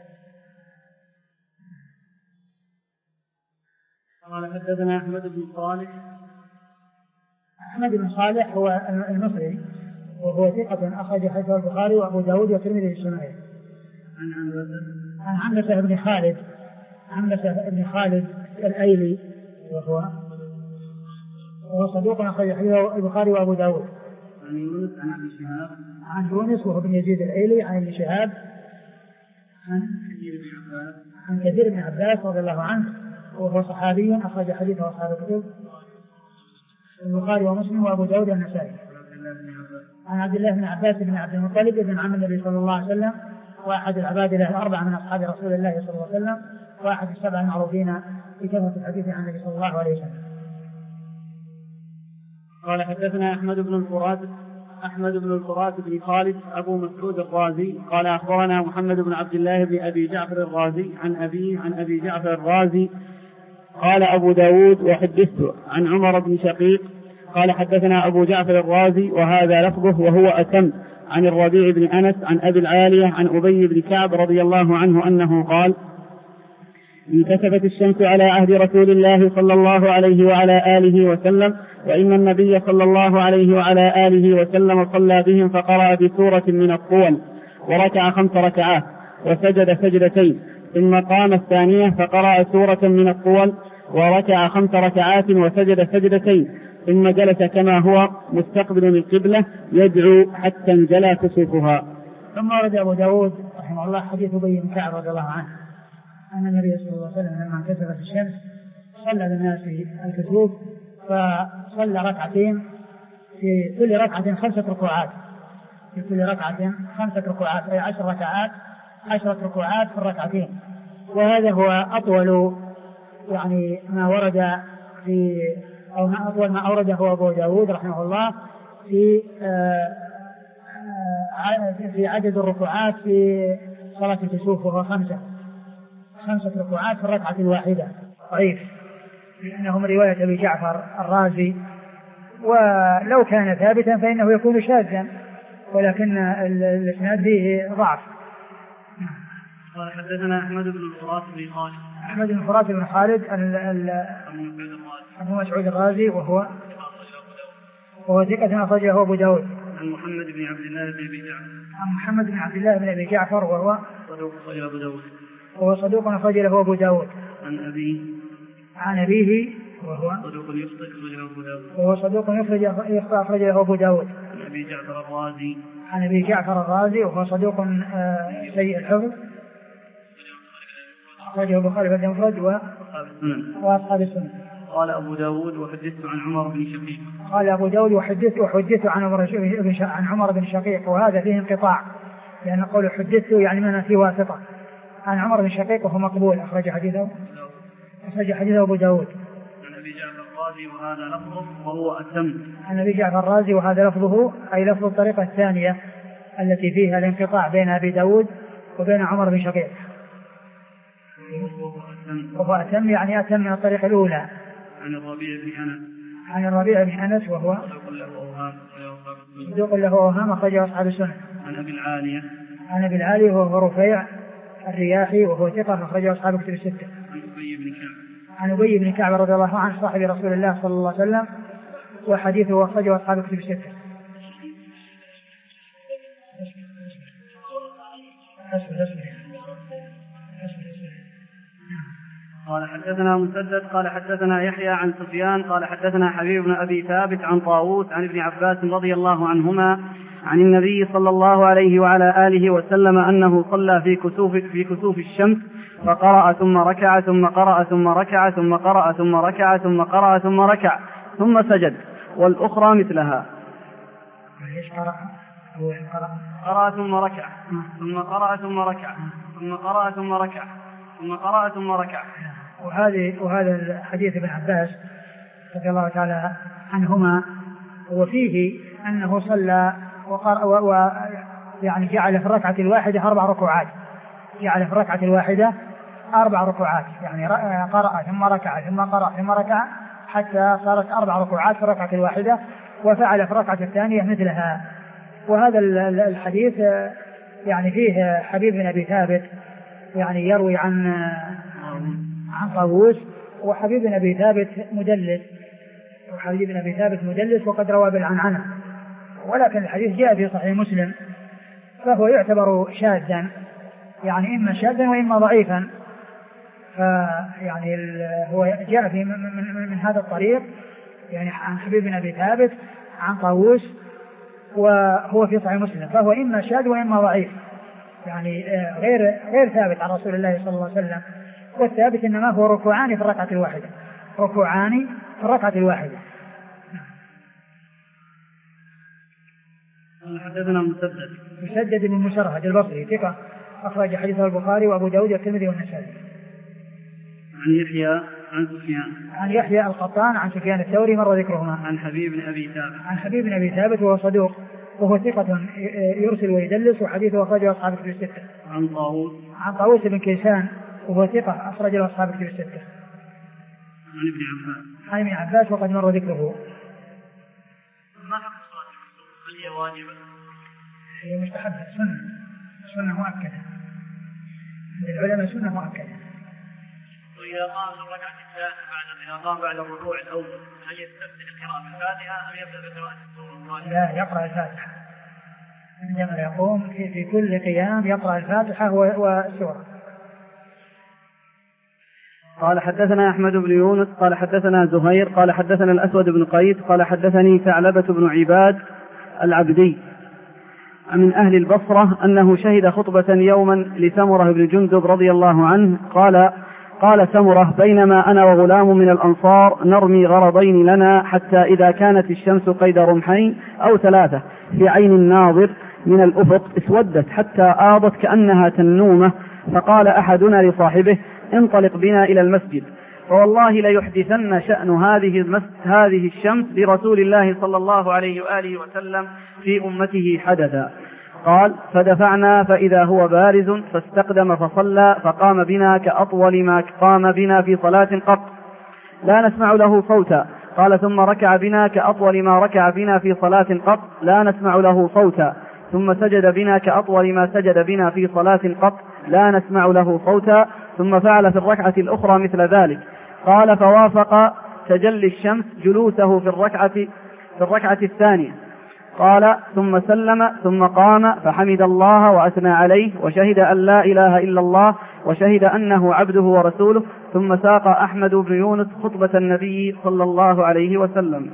قال حدثنا أحمد بن صالح أحمد بن صالح هو المصري وهو ثقة أخرج حديثه البخاري وأبو داود والترمذي الشمالي. عن عنبسة عن عنبسة بن خالد عنبسة بن خالد الأيلي وهو وهو صدوق أخرج حديثه البخاري وأبو داود. عن يونس عن ابن شهاب عن يونس وهو بن يزيد الأيلي عن ابن شهاب عن كثير بن عباس عن كثير بن عباس رضي الله عنه وهو صحابي أخرج حديثه أصحاب الكتب البخاري ومسلم وأبو داود والنسائي. عن عبد الله بن عباس بن عبد المطلب بن عم النبي صلى الله عليه وسلم، وأحد العباد له الأربعة من أصحاب رسول الله صلى الله عليه وسلم، وأحد السبع المعروفين بكثرة الحديث عن النبي صلى الله عليه وسلم. قال حدثنا أحمد بن الفرات أحمد بن الفرات بن خالد أبو مسعود الرازي قال أخبرنا محمد بن عبد الله بن أبي جعفر الرازي عن أبيه عن أبي جعفر الرازي قال أبو داود وحدثت عن عمر بن شقيق قال حدثنا أبو جعفر الرازي وهذا لفظه وهو أتم عن الربيع بن أنس عن أبي العالية عن أبي بن كعب رضي الله عنه أنه قال انكسفت الشمس على عهد رسول الله صلى الله عليه وعلى آله وسلم، وإن النبي صلى الله عليه وعلى آله وسلم صلى بهم فقرأ بسورة من الطول وركع خمس ركعات وسجد سجدتين، ثم قام الثانية فقرأ سورة من الطول وركع خمس ركعات وسجد سجدتين، ثم جلس كما هو مستقبل القبلة يدعو حتى انجلى كسوفها. ثم ورد أبو داود رحمه الله حديث أبي بن كعب رضي الله عنه أن النبي صلى الله عليه وسلم لما انكسفت الشمس صلى بالناس الكسوف، فصلى ركعتين في كل ركعة خمسة ركوعات في كل ركعة خمسة ركوعات أي عشر ركعات عشرة ركوعات في الركعتين. وهذا هو أطول يعني ما ورد في أو ما أطول ما أورده أبو داود رحمه الله في في عدد الركوعات في صلاة الكسوف، وهو خمسة خمسة ركوعات في الركعة الواحدة. ضعيف لأنه من رواية أبي جعفر الرازي، ولو كان ثابتا فإنه يكون شاذا، ولكن الإسناد فيه ضعف. قال حدثنا أحمد بن الفرات بن خالد أحمد بن الفرات بن خالد أبو مسعود الرازي وهو وهو ثقة أخرجه أبو داود. عن محمد بن عبد الله بن أبي جعفر عن محمد بن عبد الله بن أبي جعفر وهو صدوق أخرجه أبو داود وهو صدوق أخرجه أبو داود. عن أبيه عن أبيه وهو صدوق يخطئ أخرجه أبو داود وهو صدوق يخطئ أخرجه أبو داود. عن أبي جعفر الرازي عن أبي جعفر الرازي وهو صدوق سيء الحفظ أخرجه البخاري في المفرد وأصحاب السنن. قال أبو داود وحدثت عن عمر بن شقيق قال أبو داود وحدثت وحدثت عن عمر بن عن عمر بن شقيق، وهذا فيه انقطاع لأن قول حدثت يعني من فيه واسطة. عن عمر بن شقيق وهو مقبول أخرج حديثه أخرج حديثه أبو داود. عن أبي جعفر الرازي وهذا لفظه وهو أتم عن أبي جعفر الرازي وهذا لفظه أي لفظ الطريقة الثانية التي فيها الانقطاع بين أبي داود وبين عمر بن شقيق، وهو أتم يعني أتم من الطريقة الأولى. عن الربيع بن أنس عن الربيع بن أنس وهو صدوق له أوهام أخرجه أصحاب السنة. عن أبي العالية عن أبي العالية وهو رفيع الرياحي وهو ثقة أخرجه أصحاب كتب الستة. عن أبي بن كعب عن أبي بن كعب رضي الله عنه صاحب رسول الله صلى الله عليه وسلم، وحديثه أخرجه أصحاب كتب الستة. قال حدثنا مسدد قال حدثنا يحيى عن سفيان قال حدثنا حبيب بن أبي ثابت عن طاووس عن ابن عباس رضي الله عنهما عن النبي صلى الله عليه وعلى آله وسلم أنه صلى في كسوف في كسوف الشمس فقرأ ثم ركع ثم قرأ ثم ركع ثم قرأ ثم ركع ثم قرأ ثم ركع ثم سجد، والأخرى مثلها. قرأ ثم ركع ثم قرأ ثم ركع ثم قرأ ثم ركع ثم قرأ ثم ركع. وهذه وهذا الحديث ابن عباس رضي الله تعالى عنهما وفيه أنه صلى وقرأ و يعني جعل في الركعة الواحدة أربع ركوعات جعل في الركعة الواحدة أربع ركوعات يعني قرأ ثم ركع ثم قرأ ثم ركع حتى صارت أربع ركوعات في الركعة الواحدة، وفعل في الركعة الثانية مثلها. وهذا الحديث يعني فيه حبيب بن أبي ثابت يعني يروي عن عن طاووس، وحبيب بن أبي ثابت مدلس وحبيب بن أبي ثابت مدلس وقد روى بالعنعنة، ولكن الحديث جاء في صحيح مسلم فهو يعتبر شاذا يعني إما شاذا وإما ضعيفا. فيعني هو جاء في من, من, من هذا الطريق يعني عن حبيب بن أبي ثابت عن طاووس وهو في صحيح مسلم، فهو إما شاذ وإما ضعيف يعني غير غير ثابت عن رسول الله صلى الله عليه وسلم. والثابت إنما هو ركوعان في الركعة الواحدة ركوعان في الركعة الواحدة. حدثنا مسدد مسدد بن مسرهد البصري ثقة أخرج حديثه البخاري وأبو داود والترمذي والنسائي. عن يحيى عن سفيان عن يحيى القطان عن سفيان الثوري مر ذكرهما. عن حبيب بن أبي ثابت عن حبيب بن أبي ثابت وهو صدوق وهو ثقة يرسل ويدلس وحديثه أخرجه أصحاب الكتب الستة. عن طاووس عن طاووس بن كيسان وهو ثقة أخرج له أصحاب الكتب الستة. عن ابن عباس عن ابن عباس وقد مر ذكره. ما حق صلاة الكسوف؟ هل هي واجبة؟ هي مستحبة سنة سنة مؤكدة عند العلماء سنة مؤكدة. وإذا قام في الركعة الثانية بعد إذا قام بعد الركوع الأول هل يستبدل القراءة بالفاتحة أم يبدأ بقراءة السورة؟ لا يقرأ الفاتحة عندما يقوم في, في كل قيام يقرأ الفاتحة والسورة. قال حدثنا أحمد بن يونس قال حدثنا زهير قال حدثنا الأسود بن قيس قال حدثني ثعلبة بن عباد العبدي من أهل البصرة أنه شهد خطبة يوما لسمرة بن جندب رضي الله عنه قال قال سمرة بينما أنا وغلام من الأنصار نرمي غرضين لنا حتى إذا كانت الشمس قيد رمحين أو ثلاثة في عين الناظر من الأفق اسودت حتى آضت كأنها تنومة فقال أحدنا لصاحبه انطلق بنا إلى المسجد فوالله ليحدثن شأن هذه, هذه الشمس لرسول الله صلى الله عليه وآله وسلم في أمته حدثا. قال فدفعنا فإذا هو بارز فاستقدم فصلى فقام بنا كأطول ما قام بنا في صلاة قط لا نسمع له صوتا. قال ثم ركع بنا كأطول ما ركع بنا في صلاة قط لا نسمع له صوتا. ثم سجد بنا كأطول ما سجد بنا في صلاة قط لا نسمع له صوتا. ثم فعل في الركعة الأخرى مثل ذلك. قال فوافق تجلي الشمس جلوسه في الركعة في الركعة الثانية. قال ثم سلم ثم قام فحمد الله وأثنى عليه وشهد أن لا إله إلا الله وشهد أنه عبده ورسوله. ثم ساق أحمد بن يونس خطبة النبي صلى الله عليه وسلم.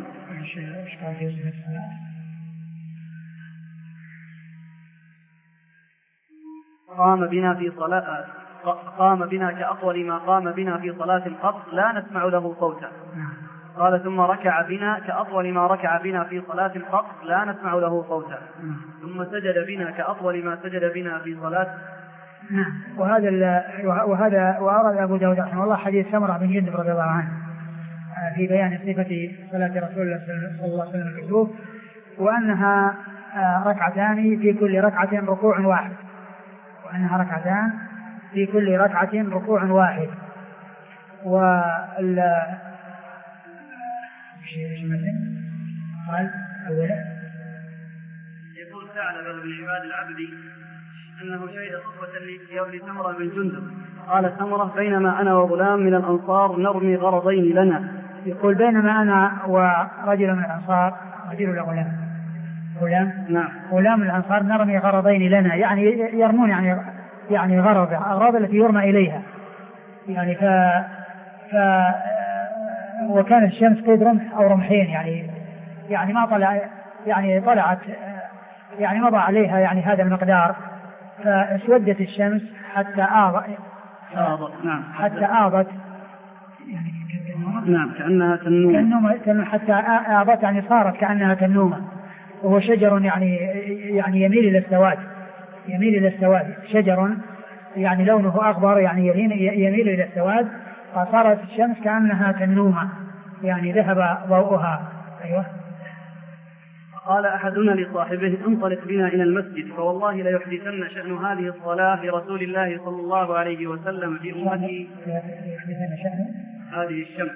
قام بنا في صلاة قام بنا كأطول ما قام بنا في صلاة قط لا نسمع له صوتا. قال ثم ركع بنا كأطول ما ركع بنا في صلاة قط لا نسمع له صوتا. ثم سجد بنا كأطول ما سجد بنا في صلاة. وهذا وهذا وأورد أبو داود رحمه الله حديث سمرة بن جندب رضي الله عنه في بيان صفة صلاة رسول الله صلى الله عليه وسلم الكسوف وأنها ركعتان في كل ركعة ركوع واحد وأنها ركعتان في كل ركعة ركوع واحد. وال قال أولا يقول ثعلبة بن عباد العبدي أنه شهد خطبة لسمرة بن جندب قال سمرة بينما أنا وغلام من الأنصار نرمي غرضين لنا. يقول بينما أنا ورجل من الأنصار رجل لغلام غلام نعم غلام من الأنصار نرمي غرضين لنا يعني يرمون يعني يعني غرض أغراض التي يرمى إليها يعني ف ف وكانت الشمس قيد رمح أو رمحين يعني يعني ما طلع يعني طلعت يعني مضى عليها يعني هذا المقدار فاسودت الشمس حتى آضت نعم حتى آضت يعني نعم كأنها تنومة حتى آضت يعني صارت كأنها تنومة. وهو شجر يعني يعني يميل إلى السواد يميل إلى السواد شجر يعني لونه أخضر يعني يميل إلى السواد فصارت الشمس كأنها تنومة يعني ذهب ضوءها. أيوة. قال أحدنا لصاحبه انطلق بنا إلى المسجد فوالله ليحدثن شأن هذه الصلاة لرسول الله صلى الله عليه وسلم في أمته هذه الشمس.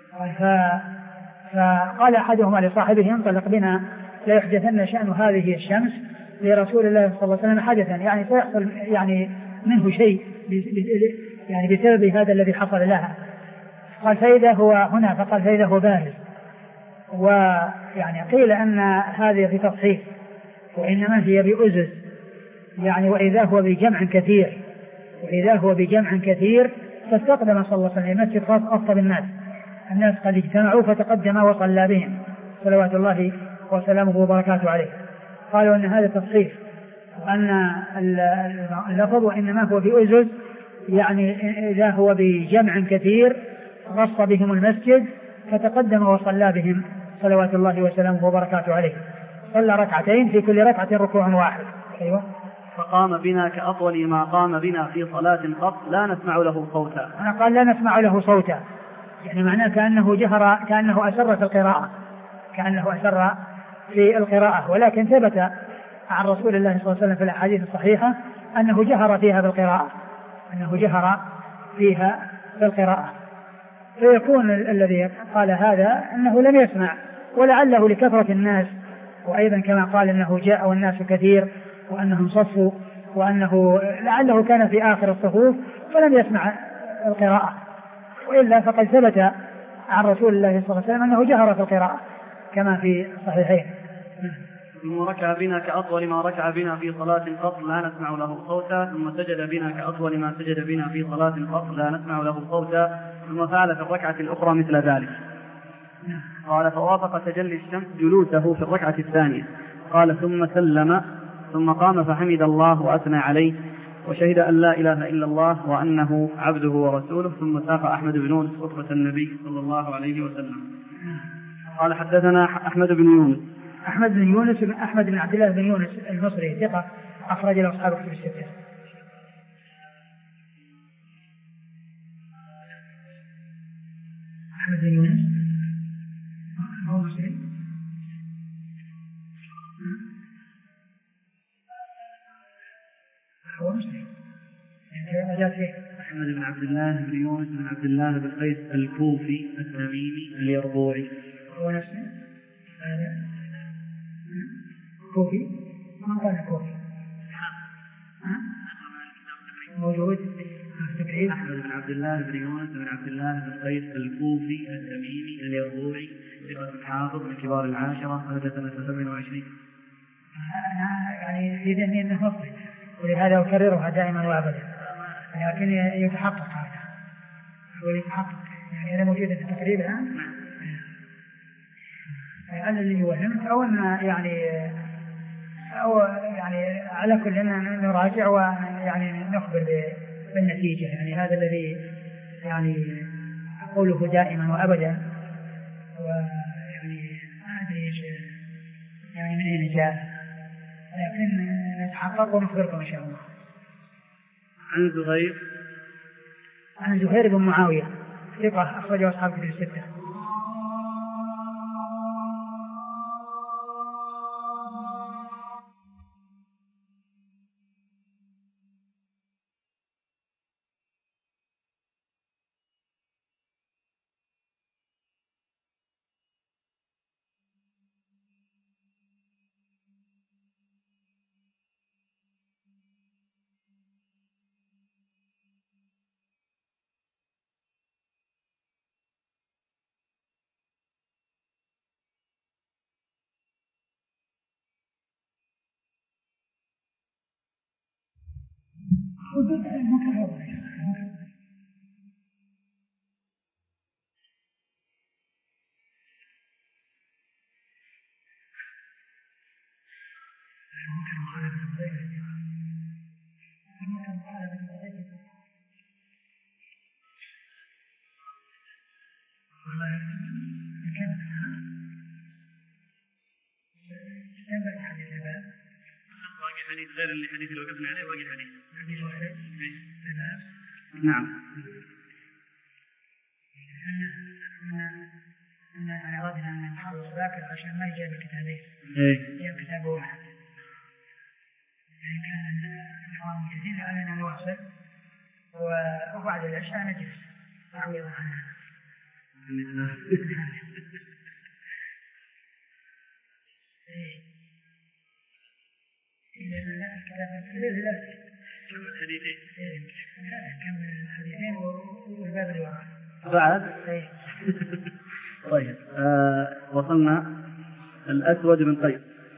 فقال أحدهما لصاحبه انطلق بنا ليحدثن شأن هذه الشمس لرسول الله صلى الله عليه وسلم حدثا يعني سيحصل يعني منه شيء يعني بسبب هذا الذي حصل لها. قال فإذا هو هنا فقال فإذا هو بارز. ويعني قيل أن هذه في تصحيح وإنما هي بأزز يعني وإذا هو بجمع كثير وإذا هو بجمع كثير فاستقدم صلى الله عليه وسلم المسجد خاص بالناس الناس قد اجتمعوا فتقدم وصلى بهم صلوات الله وسلامه وبركاته عليه. قالوا أن هذا تصحيح وأن اللفظ وإنما هو بأزز يعني إذا هو بجمع كثير غص بهم المسجد فتقدم وصلى بهم صلوات الله وسلامه وبركاته عليه. صلى ركعتين في كل ركعة ركوع واحد. أيوة. فقام بنا كأطول ما قام بنا في صلاة قط لا نسمع له صوتا. أنا قال لا نسمع له صوتا، يعني معناه كأنه جهر، كأنه أسر في القراءة، كأنه أسر في القراءة، ولكن ثبت عن رسول الله صلى الله عليه وسلم في الأحاديث الصحيحة أنه جهر فيها بالقراءة، أنه جهر فيها بالقراءة. فيكون الذي قال هذا أنه لم يسمع، ولعله لكثرة الناس، وأيضا كما قال أنه جاء والناس كثير وأنهم صفوا، وأنه لعله كان في آخر الصفوف فلم يسمع القراءة، وإلا فقد ثبت عن رسول الله صلى الله عليه وسلم أنه جهر في القراءة كما في الصحيحين. ثم ركع بنا كأطول ما ركع بنا في صلاة قط لا نسمع له صوتا، ثم سجد بنا كأطول ما سجد بنا في صلاة قط لا نسمع له صوتا، ثم فعل في الركعة الأخرى مثل ذلك. قال فوافق تجلي الشمس جلوسه في الركعة الثانية. قال ثم سلم ثم قام فحمد الله وأثنى عليه وشهد أن لا إله إلا الله وأنه عبده ورسوله، ثم ساق أحمد بن يونس خطبة النبي صلى الله عليه وسلم. قال حدثنا أحمد بن يونس. أحمد بن يونس بن أحمد بن عبد الله بن يونس المصري ثقة أخرج له أصحاب الكتب الستة. أحمد بن يونس هو مصري. هو مصري. أحمد بن عبد الله بن يونس بن عبد الله بن قيس الكوفي التميمي اليربوعي. هو نفسه هذا كوفي، ما كان كوفي موجود. أحمد بن عبد الله بن يونس بن عبد الله بن قيس الكوفي التميمي اليربوعي ثقة حافظ من كبار العاشرة، ولد سنة سبع وعشرين. أنا يعني في ذهني أنه مصري، ولهذا أكررها دائما وأبدا، لكن يتحقق هذا، هو يتحقق يعني أنا موجودة في التقريب الآن. هذا اللي يوهم أو أن يعني أو يعني على كل أن نراجع ويعني نخبر بالنتيجة، يعني هذا الذي يعني أقوله دائما وأبدا، ويعني ما أدري يعني من أين جاء، لكن نتحقق ونخبركم إن شاء الله. عن زهير عن زهير بن معاوية ثقة أخرجه أصحاب الكتب الستة. حديث غير اللي حديث اللي وقفنا عليه باقي حديث. حديث واحد. نعم. أنا أردنا أن نخلص ذاكر عشان ما يجي الكتابين. إيه. يجي كتاب واحد. يعني كان الإخوان كثير علينا نواصل وبعد العشاء نجلس تعويضا عنها. إيه. لا الكلام لا لا كم الحديثين كم الحديثين والباب اللي وراء بعد. طيب آه وصلنا الأسود بن قيس.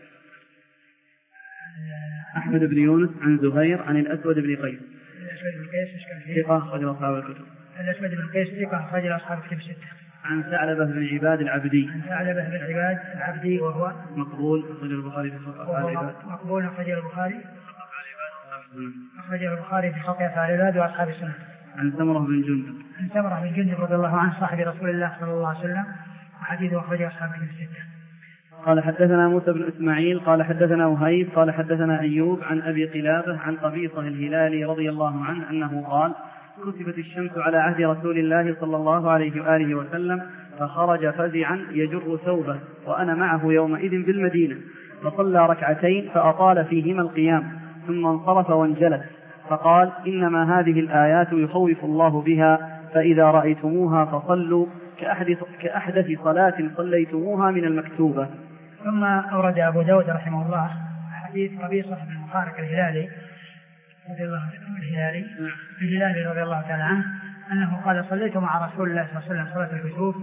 أحمد بن يونس عن زهير عن الأسود بن قيس. الأسود بن قيس ثقة أخرج أصحاب الكتب. الأسود بن قيس ثقة أخرج أصحاب الكتب الستة. عن ثعلبة بن عباد العبدي. عن ثعلبة بن عباد العبدي وهو مقبول أخرج البخاري في خلق أفعال العباد. مقبول أخرج البخاري أخرج البخاري في خلق أفعال العباد وأصحاب السنة. عن سمرة بن جندب. عن سمرة بن جندب رضي الله عنه صاحب رسول الله صلى الله عليه وسلم، وحديثه أخرج أصحاب الكتب الستة. قال حدثنا موسى بن إسماعيل قال حدثنا وهيب قال حدثنا أيوب عن أبي قلابة عن قبيصة الهلالي رضي الله عنه أنه قال كتبت الشمس على عهد رسول الله صلى الله عليه وآله وسلم فخرج فزعا يجر ثوبه وأنا معه يومئذ بالمدينة فصلى ركعتين فأطال فيهما القيام ثم انصرف وانجلس فقال إنما هذه الآيات يخوف الله بها فإذا رأيتموها فصلوا كأحدث, كأحدث صلاة صليتموها من المكتوبة. ثم أورد أبو داود رحمه الله حديث قبيصة بن مخارق الهلالي رضي الله عنه الهلالي الهلالي رضي الله تعالى عنه أنه قال صليت مع رسول الله صلى الله عليه وسلم صلاة الكسوف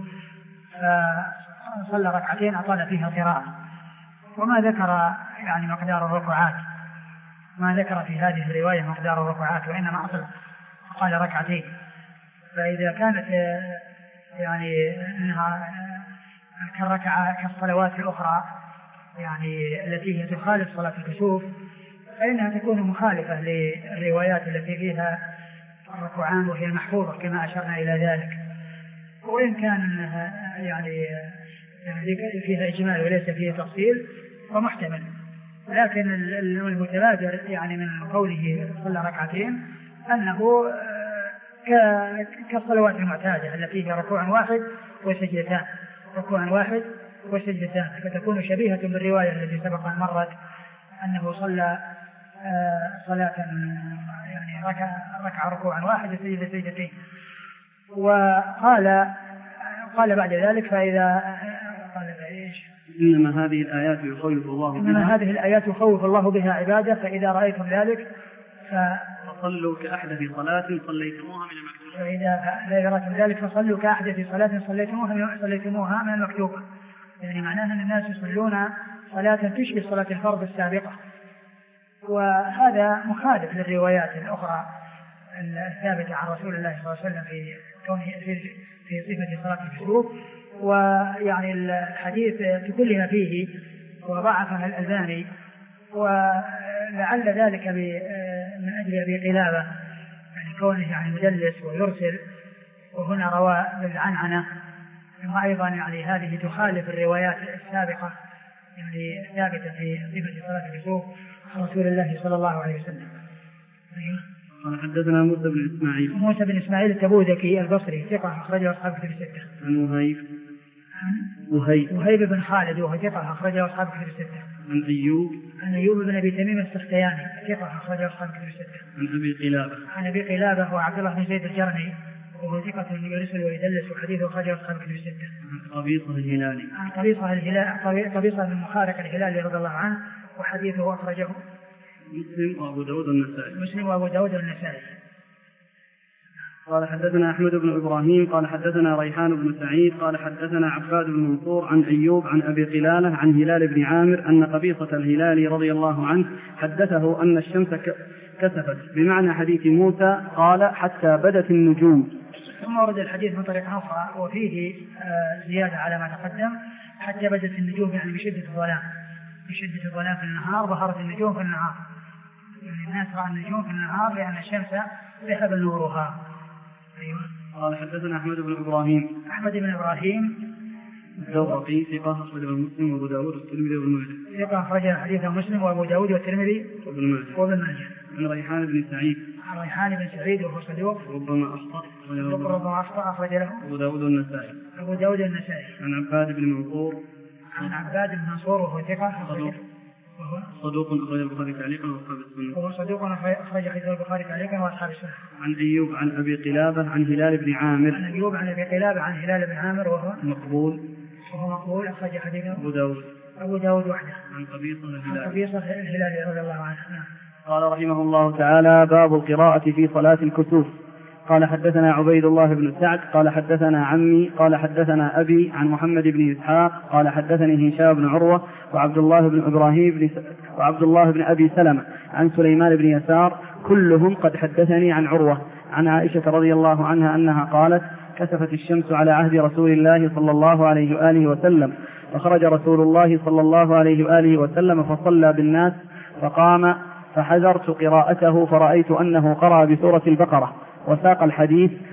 فصلى ركعتين أطال فيها قراءة وما ذكر يعني مقدار الركعات ما ذكر في هذه الرواية مقدار الركعات وإنما أصل قال ركعتين. فإذا كانت يعني أنها كالركعة كالصلوات الأخرى يعني التي هي تخالف صلاة الكسوف فإنها تكون مخالفة للروايات التي فيها الركوعان وهي المحفوظة كما أشرنا إلى ذلك. وإن كان يعني فيها إجمال وليس فيها تفصيل فمحتمل، لكن المتبادر يعني من قوله صلى ركعتين أنه كالصلوات المعتادة التي هي ركوع واحد وسجدتان ركوع واحد وسجدتان فتكون شبيهة بالرواية التي سبق أن مرت أنه صلى صلاة يعني ركع ركع ركوعا واحد وسجد سجدتين. وقال قال بعد ذلك فإذا قال فإيش إنما هذه الآيات يخوف الله بها إنما هذه الآيات يخوف الله بها عباده فإذا رأيتم ذلك فصلوا كأحدث صلاة صليتموها من المكتوبة فإذا رأيتم ذلك فصلوا كأحدث صلاة صليتموها صليتموها من المكتوبة. يعني معناه أن الناس يصلون صلاة تشبه صلاة الفرض السابقة، وهذا مخالف للروايات الأخرى الثابتة عن رسول الله صلى الله عليه وسلم في كونه في في صفة صلاة الكسوف. ويعني الحديث كلها فيه وضعفها الألباني، ولعل ذلك من أجل أبي قلابة يعني كونه يعني مدلس ويرسل وهنا روى بالعنعنة، ثم أيضا يعني هذه تخالف الروايات السابقة يعني الثابتة في صفة صلاة الكسوف رسول الله صلى الله عليه وسلم. قال حدثنا موسى بن إسماعيل موسى بن إسماعيل التبوذكي البصري ثقة أخرجه أصحاب كتب الستة. عن وهيب وهيب وهيب بن خالد وهو ثقة أخرجه أصحاب كتب الستة. عن أيوب عن أيوب بن أبي تميم السختياني ثقة أخرجه أصحاب كتب الستة. عن أبي قلابة عن أبي قلابة وعبد الله بن زيد الجرمي وهو ثقة يرسل ويدلس وحديثه أخرجه أصحاب كتب الستة. عن قبيصة الهلالي عن قبيصة الهلال قبيصة بن مخارق الهلالي رضي الله عنه وحديثه أخرجه مسلم وأبو داود والنسائي مسلم وأبو داود والنسائي. قال حدثنا أحمد بن إبراهيم قال حدثنا ريحان بن سعيد قال حدثنا عباد بن منصور عن أيوب عن أبي قلالة عن هلال بن عامر أن قبيصة الهلالي رضي الله عنه حدثه أن الشمس كسفت بمعنى حديث موسى قال حتى بدت النجوم. ثم ورد الحديث من طريق أخرى وفيه زيادة على ما تقدم حتى بدت النجوم يعني بشدة الظلام بشدة الظلام في النهار ظهرت النجوم في النهار. يعني الناس رأى النجوم في النهار لأن الشمس ذهب نورها. أيوة. قال حدثنا أحمد بن إبراهيم أحمد بن إبراهيم الدورقي ثقة أخرجه مسلم وأبو داود والترمذي وابن ماجه ثقة أخرجه حديثه مسلم وأبو داود والترمذي وابن ماجه وابن ماجه. عن ريحان بن سعيد عن ريحان بن سعيد وهو صدوق ربما أخطأ ربما أخطأ أخرج له أبو داود والنسائي أبو داود والنسائي. عن عباد بن منصور عن عباد بن منصور وهو ثقة صدوق صدوق أخرج البخاري تعليقا وأصحاب السنة وهو صدوق أخرج حديث البخاري تعليقا وأصحاب السنة. عن أيوب عن أبي قلابة عن هلال بن عامر عن أيوب عن أبي قلابة عن هلال بن عامر وهو مقبول وهو مقبول أخرج حديثه أبو داود أبو داود وحده. عن قبيصة الهلال عن قبيصة الهلال رضي الله عنه. قال رحمه الله تعالى باب القراءة في صلاة الكسوف. قال حدثنا عبيد الله بن سعد قال حدثنا عمي قال حدثنا أبي عن محمد بن إسحاق قال حدثني هشام بن عروة وعبد الله بن إبراهيم بن س... وعبد الله بن أبي سلمة عن سليمان بن يسار كلهم قد حدثني عن عروة عن عائشة رضي الله عنها أنها قالت كسفت الشمس على عهد رسول الله صلى الله عليه وآله وسلم فخرج رسول الله صلى الله عليه وآله وسلم فصلى بالناس فقام فحذرت قراءته فرأيت أنه قرأ بسورة البقرة وساق الحديث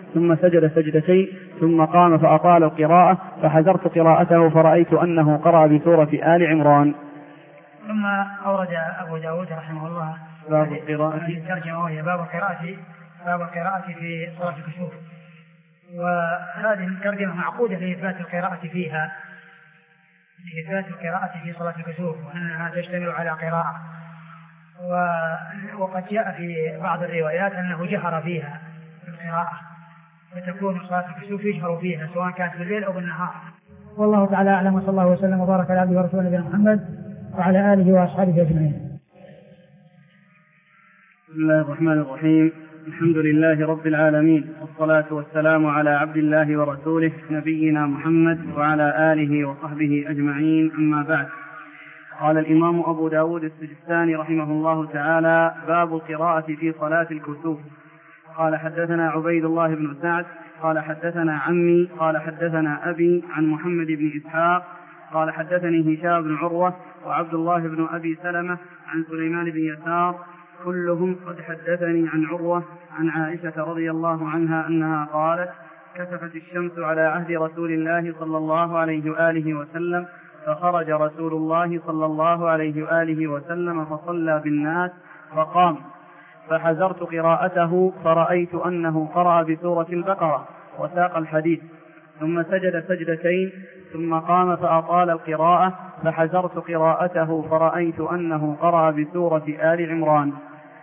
ثم سجد سجدتين ثم قام فأطال القراءة فحذرت قراءته فرأيت أنه قرأ بسورة آل عمران. ثم أورد أبو داود رحمه الله باب القراءة الترجمة وهي باب القراءة باب القراءة في صلاة الكسوف. وهذه الترجمة معقودة لإثبات القراءة فيها لإثبات القراءة في صلاة الكسوف وأنها تشتمل على قراءة. وقد جاء في بعض الروايات أنه جهر فيها بالقراءة فتكون صلاة الكسوف يجهر فيها سواء كانت بالليل أو بالنهار. والله تعالى أعلم وصلى الله وسلم وبارك على عبده ورسوله نبينا محمد وعلى آله وأصحابه أجمعين. بسم الله الرحمن الرحيم. الحمد لله رب العالمين والصلاة والسلام على عبد الله ورسوله نبينا محمد وعلى آله وصحبه أجمعين، أما بعد. قال الإمام أبو داود السجستاني رحمه الله تعالى: باب القراءة في صلاة الكسوف. قال حدثنا عبيد الله بن سعد قال حدثنا عمي قال حدثنا أبي عن محمد بن إسحاق قال حدثني هشام بن عروة وعبد الله بن أبي سلمة عن سليمان بن يسار كلهم قد حدثني عن عروة عن عائشة رضي الله عنها أنها قالت: كسفت الشمس على عهد رسول الله صلى الله عليه وآله وسلم فخرج رسول الله صلى الله عليه وآله وسلم فصلى بالناس فقام فحذرت قراءته فرأيت أنه قرأ بسورة البقرة وساق الحديث ثم سجد سجدتين ثم قام فأطال القراءة فحذرت قراءته فرأيت أنه قرأ بسورة آل عمران.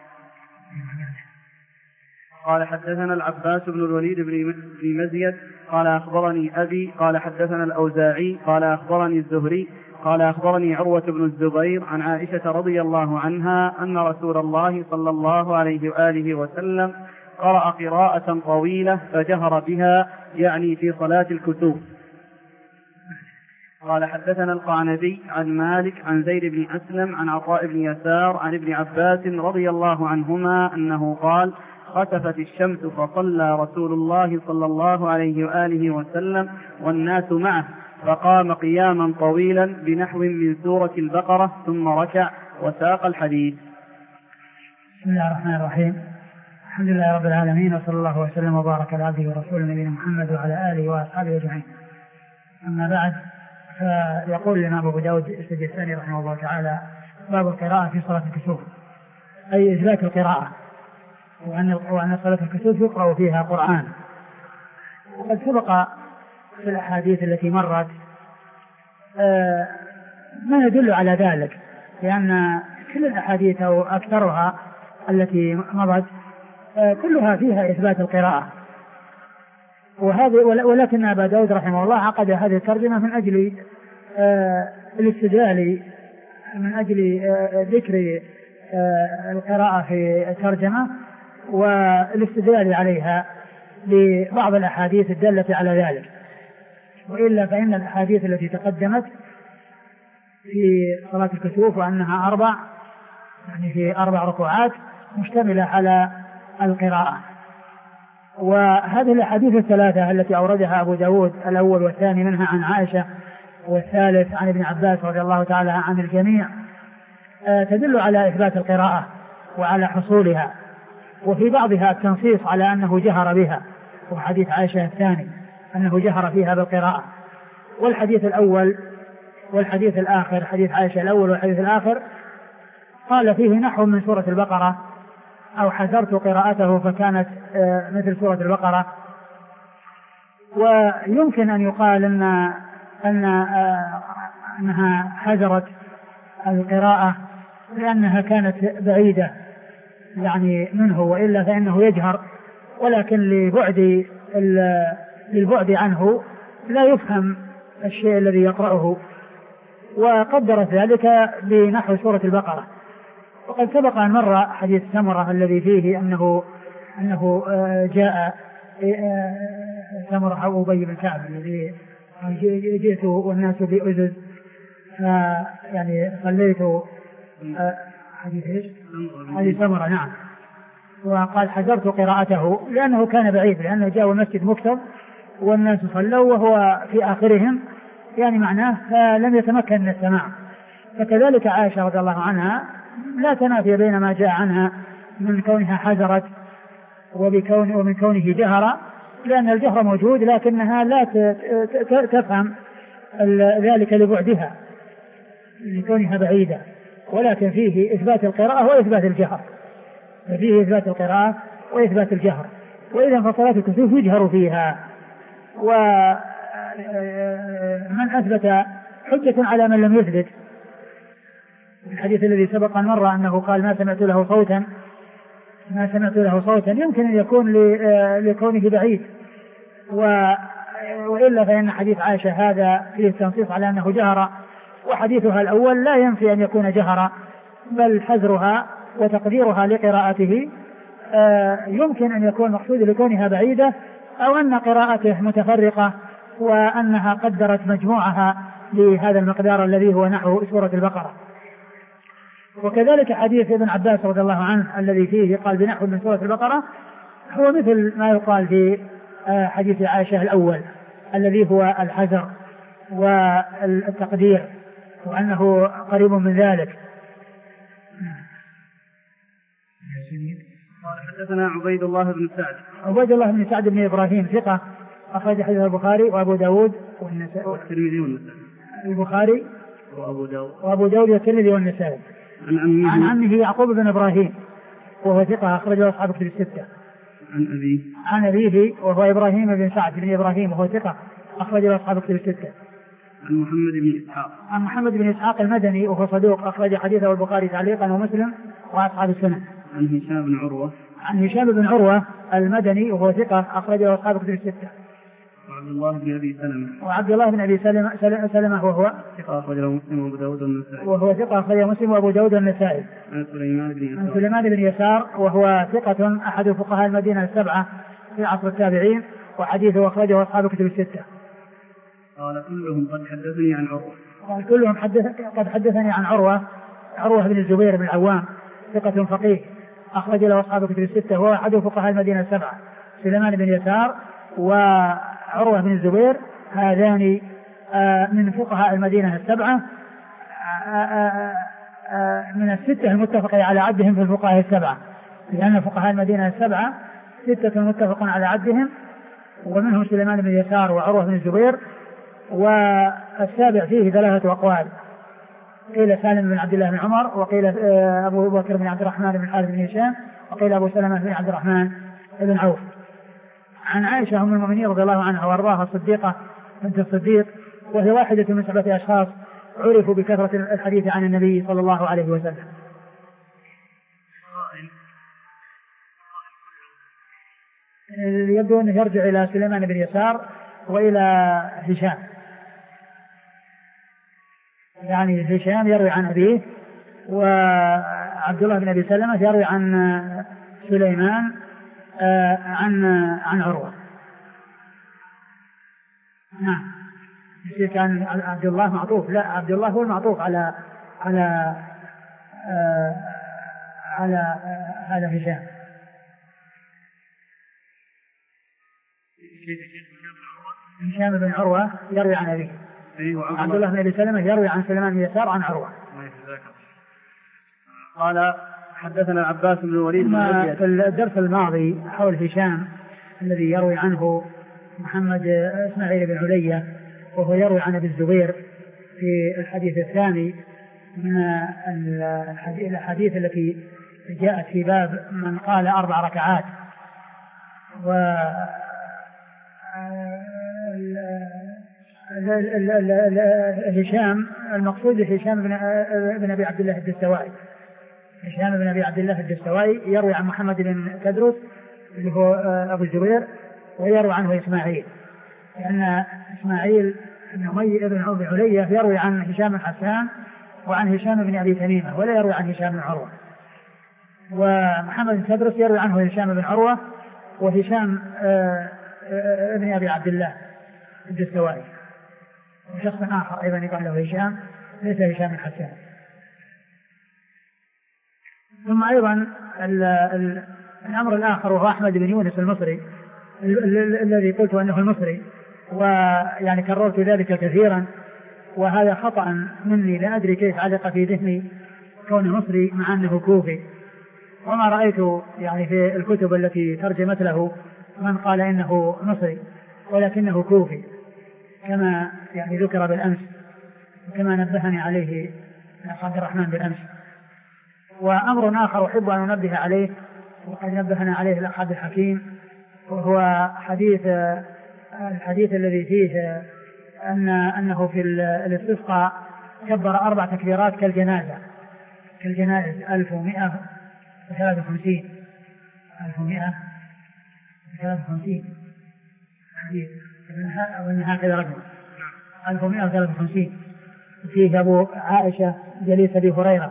قال حدثنا العباس بن الوليد بن مزيد قال أخبرني أبي قال حدثنا الأوزاعي قال أخبرني الزهري قال أخبرني عروة بن الزبير عن عائشة رضي الله عنها أن رسول الله صلى الله عليه وآله وسلم قرأ قراءة طويلة فجهر بها، يعني في صلاة الكسوف. قال حدثنا القعنبي عن مالك عن زيد بن أسلم عن عطاء بن يسار عن ابن عباس رضي الله عنهما أنه قال: خسفت الشمس فصلى رسول الله صلى الله عليه وآله وسلم والناس معه فقام قياما طويلا بنحو من سورة البقرة ثم ركع وساق الحديث. بسم الله الرحمن الرحيم. الحمد لله رب العالمين وصلى الله وسلم وبارك على عبده ورسوله نبينا محمد وعلى آله وأصحابه أجمعين. أما بعد، فيقول الإمام أبو داود السجستاني رحمه الله تعالى: باب القراءة في صلاة الكسوف، أي إثبات القراءة، وأن صلاة الكسوف يقرأ فيها قرآن. وقد سبق في الأحاديث التي مرت ما يدل على ذلك، لأن كل الأحاديث أو أكثرها التي مضت كلها فيها إثبات القراءة. وهذه ولكن أبا داود رحمه الله عقد هذه الترجمة من أجل الاستدلال من أجل ذكر القراءة في الترجمة والاستدلال عليها ببعض الأحاديث الدالة على ذلك. وإلا فإن الأحاديث التي تقدمت في صلاة الكسوف وأنها أربع يعني في أربع ركوعات مشتملة على القراءة. وهذه الأحاديث الثلاثة التي أوردها أبو داود، الأول والثاني منها عن عائشة والثالث عن ابن عباس رضي الله تعالى عن الجميع، تدل على إثبات القراءة وعلى حصولها، وفي بعضها التنصيص على أنه جهر بها، وحديث عائشة الثاني أنه جهر فيها بالقراءة. والحديث الأول والحديث الآخر، حديث عائشة الأول والحديث الآخر، قال فيه نحو من سورة البقرة أو حذرت قراءته فكانت مثل سورة البقرة. ويمكن أن يقال أن أن أنها حذرت القراءة لأنها كانت بعيدة يعني منه، وإلا فإنه يجهر، ولكن لبعد للبعد عنه لا يفهم الشيء الذي يقرأه، وقدرت ذلك بنحو سورة البقرة. وقد سبق أن مر حديث سمرة الذي فيه أنه أنه جاء سمرة أو أبي بن كعب الذي جئت والناس بأزز يعني صليت حديث ايش؟ حديث سمرة، نعم. وقال حذرت قراءته لأنه كان بعيد، لأنه جاء المسجد مكتب والناس صلوا وهو في آخرهم، يعني معناه فلم يتمكن من السماع. فكذلك عائشة رضي الله عنها لا تنافي بين ما جاء عنها من كونها حذرت وبكون ومن كونه جهر، لأن الجهر موجود لكنها لا تفهم ذلك لبعدها لكونها بعيدة، ولكن فيه إثبات القراءة وإثبات الجهر، فيه إثبات القراءة وإثبات الجهر. وإذا فصلاة الكسوف يجهر فيها. ومن أثبت حجة على من لم يثبت. الحديث الذي سبق مرة أنه قال ما سمعت له صوتا ما سمعت له صوتا يمكن أن يكون لكونه بعيد، وإلا فإن حديث عائشة هذا فيه تنصيص على أنه جهر، وحديثها الأول لا ينفي أن يكون جهر، بل حذرها وتقديرها لقراءته يمكن أن يكون مقصود لكونها بعيدة، أو أن قراءته متفرقة وأنها قدرت مجموعها لهذا المقدار الذي هو نحو سورة البقرة. وكذلك حديث ابن عباس رضي الله عنه الذي فيه قال بنحو من سورة البقرة هو مثل ما يقال في حديث عائشة الأول الذي هو الحذر والتقدير، وأنه قريب من ذلك. قال حدثنا عبيد الله بن سعد عبيد الله بن سعد بن إبراهيم ثقة أخرج حديث البخاري وأبو داود والترمذي والنسائي. البخاري وأبو داود وأبو داود والترمذي والنسائي. عن عمه عن عمه يعقوب بن إبراهيم وهو ثقة أخرج له أصحاب الكتب الستة. عن أبيه عن أبيه وهو إبراهيم بن سعد بن إبراهيم وهو ثقة أخرج له أصحاب الكتب الستة. عن محمد بن إسحاق عن محمد بن إسحاق المدني وهو صدوق أخرج حديثه البخاري تعليقا ومسلم وأصحاب السنن. عن هشام بن عروة عن هشام بن عروة المدني وهو ثقة أخرج له أصحاب الكتب الستة. وعبد الله بن أبي سلمة وعبد الله بن أبي سلمة سلمة وهو ثقة أخرج له مسلم وأبو داود والنسائي. وهو ثقة أخرج مسلم وأبو داود والنسائي. عن سليمان بن يسار عن سليمان بن يسار وهو ثقة أحد فقهاء المدينة السبعة في عصر التابعين، وحديثه أخرجه أصحاب الكتب الستة. قال كلهم قد حدثني عن عروة قال كلهم حدث قد حدثني عن عروة عروة بن الزبير بن العوام ثقة فقيه أخرج له أصحاب الكتب الستة، وهو أحد فقهاء المدينة السبعة. سليمان بن يسار وعروة بن الزبير هذان من فقهاء المدينة السبعة من الستة المتفق على عدهم في الفقهاء السبعة، لأن فقهاء المدينة السبعة ستة متفق على عدهم، ومنهم سليمان بن يسار وعروة بن الزبير. والسابع فيه ثلاثة أقوال، قيل سالم بن عبد الله بن عمر، وقيل أبو بكر بن عبد الرحمن بن الحارث بن هشام، وقيل أبو سلمة بن عبد الرحمن بن عوف. عن عائشة أم المؤمنين رضي الله عنها وأرضاها الصديقة بنت الصديق، وهي واحدة من سبعة أشخاص عرفوا بكثرة الحديث عن النبي صلى الله عليه وسلم. يبدو أنه يرجع إلى سليمان بن يسار وإلى هشام، يعني هشام يروي عن أبيه، وعبد الله بن أبي سلمة يروي عن سليمان عن عن عروة. نعم، كان عبد الله معطوف، لا عبد الله هو المعطوف على على آه على آه هذا هشام. هشام بن عروة يروي عن أبيه، عبد الله بن أبي سلمة يروي عن سليمان بن يسار عن عروة. قال حدثنا عباس بن الوليد في الدرس الماضي حول هشام الذي يروي عنه محمد إسماعيل بن علية، وهو يروي عن أبي الزبير في الحديث الثاني من الحديث التي جاءت في باب من قال أربع ركعات. و هشام المقصود هشام بن أبي عبد الله الدستوائي، هشام بن أبي عبد الله الدستوائي يروي عن محمد بن تدرس اللي هو أبو الزبير، ويروي عنه إسماعيل، لأن إسماعيل بن أمية بن عوف علية يروي عن هشام بن حسان وعن هشام بن أبي تميمة، ولا يروي عن هشام بن عروة. ومحمد بن تدرس يروي عنه هشام بن عروة وهشام ابن أبي عبد الله الدستوائي، وشخص آخر أيضا يقال له هشام ليس هشام بن حسان. ثم أيضا الأمر الآخر وهو أحمد بن يونس المصري الذي قلت أنه المصري، ويعني كررت ذلك كثيرا، وهذا خطأ مني لا أدري كيف علق في ذهني كونه مصري مع أنه كوفي، وما رأيت يعني في الكتب التي ترجمت له من قال إنه مصري ولكنه كوفي كما يعني ذكر بالأمس وكما نبهني عليه عبد الرحمن بالأمس. وأمر آخر أحب أن أنبه عليه وقد نبهنا عليه الأخ عبد الحكيم، وهو حديث الحديث الذي فيه أن أنه في الاستسقاء كبر أربع تكبيرات كالجنازة كالجنائز ألف ومئة وثلاثة وخمسين ألف ومئة وثلاثة وخمسين حديث وإن هكذا رقم ألف ومئة وثلاثة وخمسين. فيه أبو عائشة جليس أبي هريرة،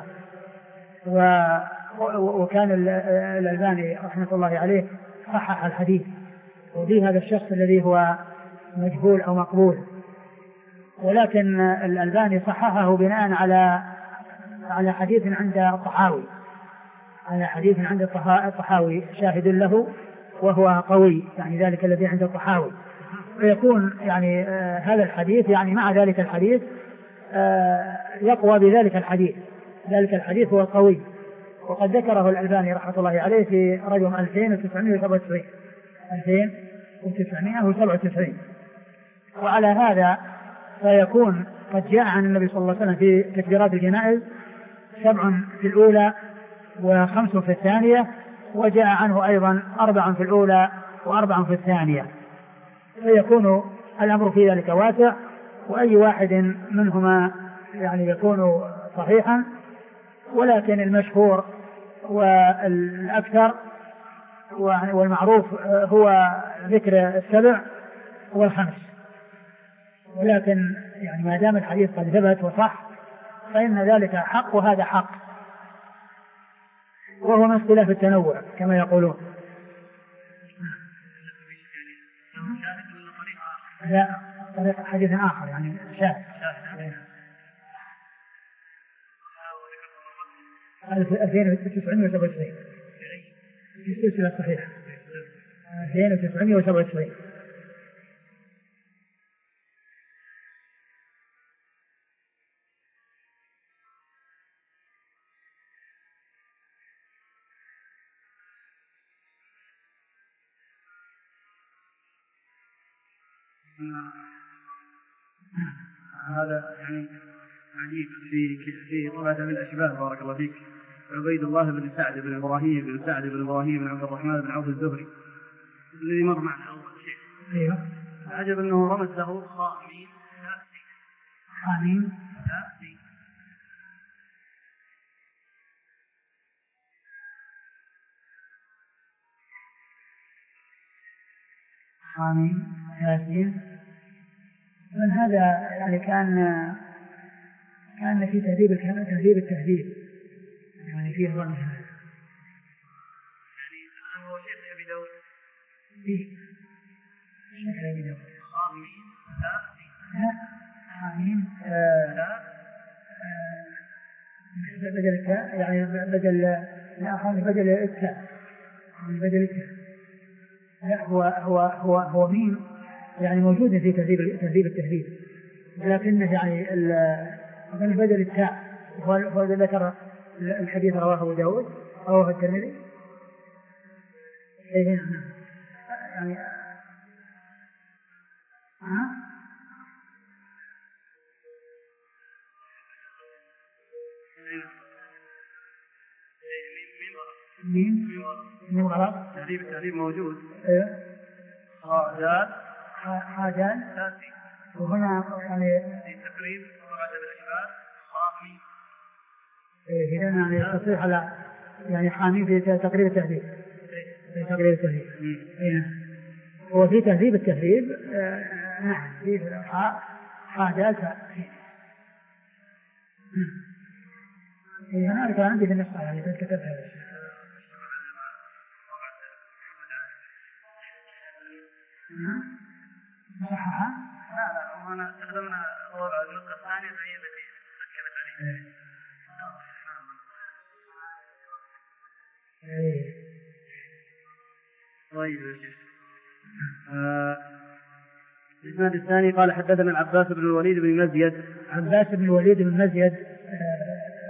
وكان الألباني رحمة الله عليه صحح الحديث، وفيه هذا الشخص الذي هو مجهول أو مقبول، ولكن الألباني صححه بناء على على حديث عند الطحاوي على حديث عند الطحاوي شاهد له وهو قوي، يعني ذلك الذي عند الطحاوي، ويكون يعني آه هذا الحديث يعني مع ذلك الحديث آه يقوى بذلك الحديث ذلك الحديث هو قوي. وقد ذكره الألباني رحمة الله عليه في رقم ألفين وتسعمائة وسبعة وتسعين ألفين وتسعمائة وسبعة وتسعين. وعلى هذا فيكون قد جاء عن النبي صلى الله عليه وسلم في تكبيرات الجنائز سبع في الأولى وخمس في الثانية، وجاء عنه أيضا أربع في الأولى وأربع في الثانية، فيكون الأمر في ذلك واسع، وأي واحد منهما يعني يكون صحيحا، ولكن المشهور والأكثر والمعروف هو ذكر السبع والخمس، ولكن يعني ما دام الحديث قد ثبت وصح فإن ذلك حق وهذا حق، وهو من اختلاف التنوع كما يقولون. لا طريق حديث آخر يعني شاهد ألفين وتسعمائة وسبعة وتسعين في السلسلة الصحيحة ألفين وتسعمائة وسبعة وتسعين. هذا يعني عجيب في في طبعة من الأشباه بارك الله فيك. عبيد الله بن سعد بن إبراهيم بن سعد بن إبراهيم بن عبد الرحمن بن عوف الزهري الذي مر معنا أول شيء. أيوه. عجب أنه رمز له خامين خامين خامين ثلاثين. من هذا يعني كان كان في تهذيب الكلام تهذيب التهذيب يعني فيه ظن هذا يعني هو شيخ أبي داود فيه شيخ أبي داود خامين لا خامين بدل التاء يعني بدل لا خامين بدل التاء بدل التاء لا هو هو هو هو مين يعني موجود في تهذيب تهذيب التهذيب، لكنه يعني بدل التاء هو ذكر الحديث رواه أبو داود رواه الترمذي يعني ها مين مين غلط تهذيب التهذيب موجود. ايوه حاجات حاجات وهنا يعني في تقريب طبعة الأشباه خامين إيه هنا يعني تصريح على يعني خامين في تقريب التهذيب في تقريب التهذيب إيه. هو في تهذيب التهذيب نعم في حاجات إيه أنا كان عندي في النسخة يعني كتبتها بس صحها؟ لا لا وأنا استخدمنا وضع النسخة الثانية هي التي أكدت عليها. طيب يا شيخ. الإسناد الثاني قال حدثنا العباس بن الوليد بن مزيد. عباس بن الوليد بن مزيد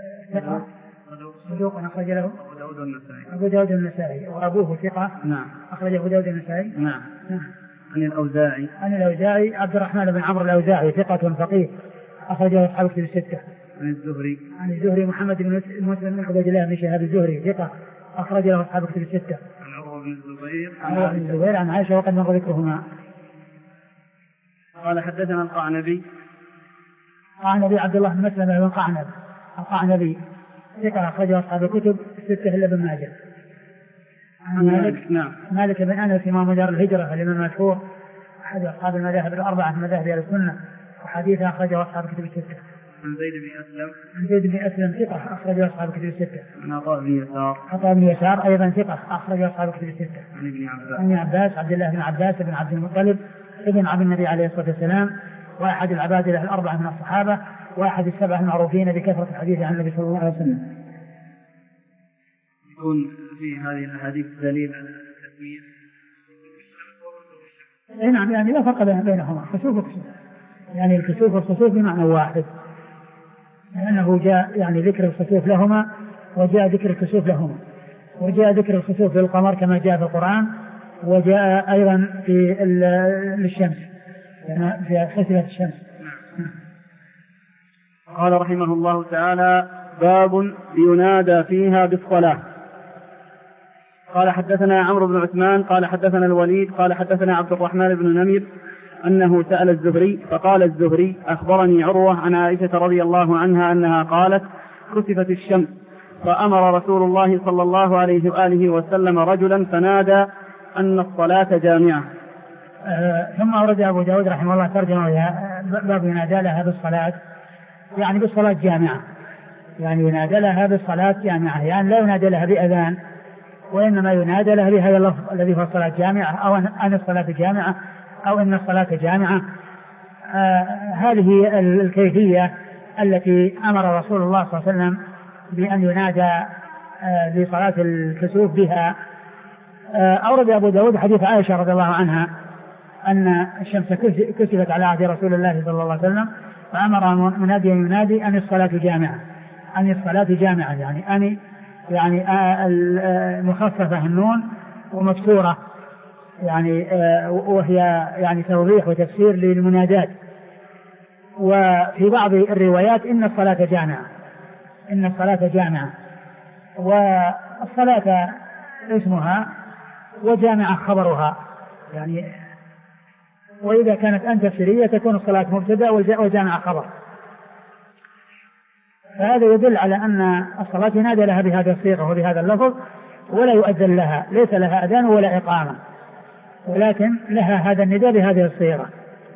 ثقة صدوق أخرج له أبو داود والنسائي أبو داود النسائي وأبوه ثقة نعم أخرجه أبو داود النسائي. نعم. عن الأوزاعي. عن الأوزاعي عبد الرحمن بن عمرو الأوزاعي ثقة فقيه أخرجه أصحاب كتب الستة. عن الزهري. عن الزهري محمد بن مسلم بن عبيد الله بن شهاب الزهري ثقة أخرج له أصحاب كتب الستة. عن عروة بن الزبير. عن عروة بن الزبير عن عائشة وقد مر ذكرهما. قال حدثنا القعنبي. القعنبي عبد الله بن مسلم بن قعنب القعنبي ثقة أخرجه أصحاب الكتب الستة إلا ابن ماجه. عن مالك. نعم. مالك بن أنس إمام دار الهجرة الإمام المشهور أحد أصحاب المذاهب الأربعة من مذاهب أهل السنة وحديثه أخرجه أصحاب الكتب الستة. عن زيد بن أسلم. عن زيد بن أسلم ثقة أخرجه أصحاب الكتب الستة. عن عطاء بن يسار. عطاء بن يسار أيضا ثقة أخرجه أصحاب الكتب الستة. عن ابن عباس. عن عباس عبد الله بن عباس بن عبد المطلب ابن عم النبي عليه الصلاة والسلام وأحد العبادلة الأربعة من الصحابة وأحد السبعة المعروفين بكثرة الحديث عن النبي صلى الله عليه وسلم. يكون في هذه الأحاديث دليل على التسمية. أي نعم يعني لا فرق بينهما كسوف وكسوف يعني الكسوف والخسوف بمعنى واحد لأنه جاء يعني ذكر الخسوف لهما وجاء ذكر الكسوف لهما وجاء ذكر الخسوف للقمر كما جاء في القرآن وجاء أيضا في الشمس يعني في خسفة الشمس. قال رحمه الله تعالى باب ينادى فيها بالصلاة. قال حدثنا عمرو بن عثمان قال حدثنا الوليد قال حدثنا عبد الرحمن بن نمر أنه سأل الزهري فقال الزهري أخبرني عروة عن عائشة رضي الله عنها أنها قالت كسفت الشمس فأمر رسول الله صلى الله عليه وآله وسلم رجلا فنادى أن الصلاة جامعة. آه ثم أورد أبو داود رحمه الله ترجمة باب ينادى لها بالصلاة يعني بالصلاة جامعة يعني ينادى لها بالصلاة جامعة يعني لا ينادى لها بأذان وإنما ينادى لها بهذا اللفظ الذي هو الصلاة جامعة أو أن الصلاة جامعة أو إن الصلاة جامعة. آه هذه الكيفية التي أمر رسول الله صلى الله عليه وسلم بأن ينادى آه لصلاة الكسوف بها. آه أورد أبو داود حديث عائشة رضي الله عنها أن الشمس كسفت على عهد رسول الله صلى الله عليه وسلم فأمر مناديا ينادي أن الصلاة جامعة أن الصلاة جامعة يعني أن يعني آه مخففة النون ومكسورة يعني آه وهي يعني توضيح وتفسير للمنادات. وفي بعض الروايات إن الصلاة جامعة إن الصلاة جامعة والصلاة اسمها وجامعة خبرها يعني وإذا كانت أن تفسيرية تكون الصلاة مبتدأ وجامعة خبر. فهذا يدل على أن الصلاة ينادى لها بهذا الصيغة وبهذا اللفظ ولا يؤذن لها ليس لها أذان ولا إقامة ولكن لها هذا النداء بهذه الصيغة.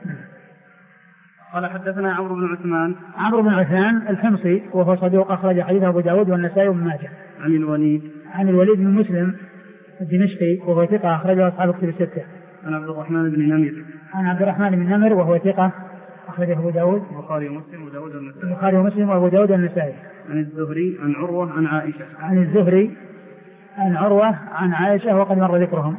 قال حدثنا عمرو بن عثمان عمرو بن عثمان الحمصي وهو صدوق أخرج حديثه أبو داود والنسائي وابن ماجه. عن الوليد عن الوليد بن مسلم الدمشقي وهو ثقة أخرجه أصحاب كتب الستة. عن عبد الرحمن بن نمر عن عبد الرحمن بن نمر وهو ثقة أخرجه أبو داود البخاري ومسلم وداود والنسائي البخاري ومسلم وأبو داود والنسائي. عن الزهري عن عروة عن عائشة عن الزهري عن عروة عن عائشة وقد مر ذكرهم.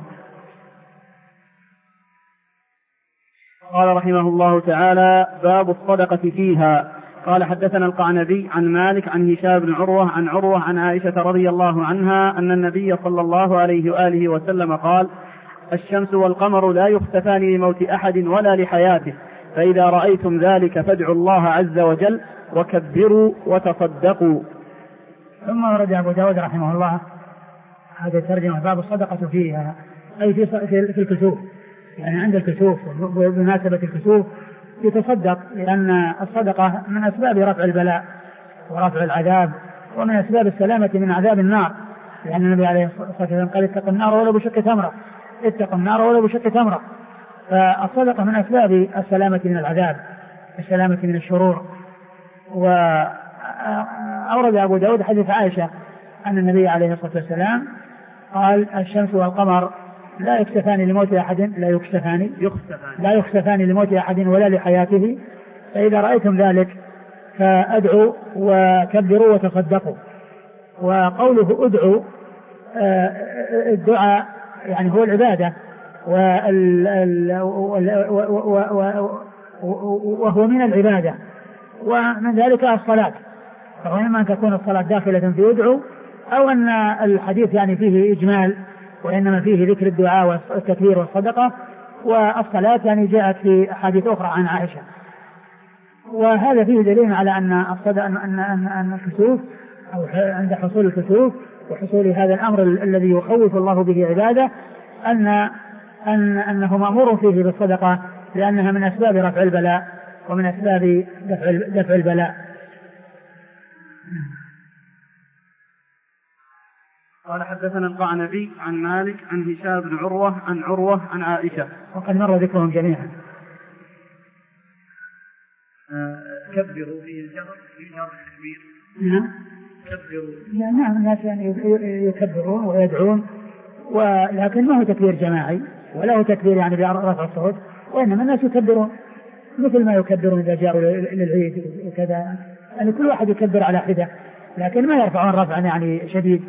قال رحمه الله تعالى باب الصدقة فيها. قال حدثنا القعنبي عن مالك عن هشام بن عروة عن عروة عن عائشة رضي الله عنها أن النبي صلى الله عليه وآله وسلم قال الشمس والقمر لا يختفان لموت أحد ولا لحياته فإذا رأيتم ذلك فادعوا الله عز وجل وكبروا وتصدقوا. ثم ورد أبو داود رحمه الله هذا الترجمة باب الصدقة فيها أي في, في الكسوف يعني عند الكسوف بمناسبة الكسوف يتصدق لأن الصدقة من أسباب رفع البلاء ورفع العذاب ومن أسباب السلامة من عذاب النار لأن النبي عليه الصلاة والسلام قال اتقوا النار ولو بشق تمرة اتقوا النار ولو بشق تمرة. فالصدقة من أسباب السلامة من العذاب السلامة من الشرور. وأورد أبو داود حديث عائشة أن النبي عليه الصلاة والسلام قال الشمس والقمر لا يكسفان لموت أحد لا يكسفان لا يكسفان لموت أحد ولا لحياته فإذا رأيتم ذلك فأدعوا وكبروا وتصدقوا. وقوله أدعوا الدعاء يعني هو العبادة وهو من العبادة ومن ذلك الصلاة فهو إما أن تكون الصلاة داخلة في أدعوا أو أن الحديث يعني فيه إجمال وإنما فيه ذكر الدعاء والتكبير والصدقة. والصلاة يعني جاءت في أحاديث أخرى عن عائشة. وهذا فيه دليل على أن الصدق أن أن أن الكسوف أو عند حصول الكسوف وحصول هذا الأمر الذي يخوف الله به عباده أن أن أنه مأمور فيه بالصدقة، لأنها من أسباب رفع البلاء ومن أسباب دفع دفع البلاء. قال حدثنا القعنبي عن مالك عن هشام بن عروة عن عروة عن عائشة، وقد مر ذكرهم جميعا. كبروا في الجبر في جبر التكبير. نعم. كبروا. نعم الناس يعني يكبرون ويدعون، ولكن ما هو تكبير جماعي ولا هو تكبير يعني برفع الصوت، وإنما الناس يكبرون مثل ما يكبرون إذا جاءوا للعيد وكذا، يعني كل واحد يكبر على حدة، لكن ما يرفعون رفعا يعني شديد.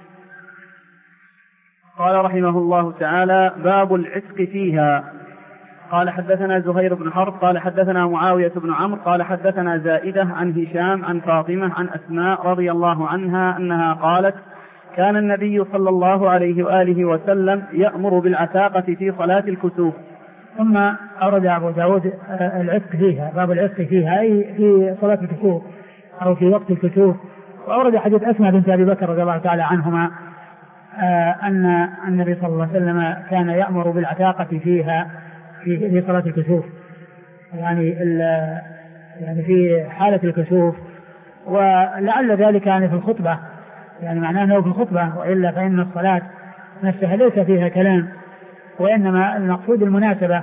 قال رحمه الله تعالى: باب العتق فيها. قال حدثنا زهير بن حرب قال حدثنا معاوية بن عمرو قال حدثنا زائدة عن هشام عن فاطمة عن أسماء رضي الله عنها أنها قالت: كان النبي صلى الله عليه وآله وسلم يأمر بالعتاقة في صلاة الكسوف. ثم أورد أبو داود العتق فيها، باب العتق فيها أي في صلاة الكسوف أو في وقت الكسوف. وأورد حديث أسماء بنت أبي بكر رضي الله تعالى عنهما أن النبي صلى الله عليه وسلم كان يأمر بالعتاقة فيها في صلاة الكسوف، يعني يعني في حالة الكسوف، ولعل ذلك يعني في الخطبة، يعني معناه أنه في الخطبة، وإلا فإن الصلاة نفسها ليس فيها كلام، وإنما المقصود المناسبة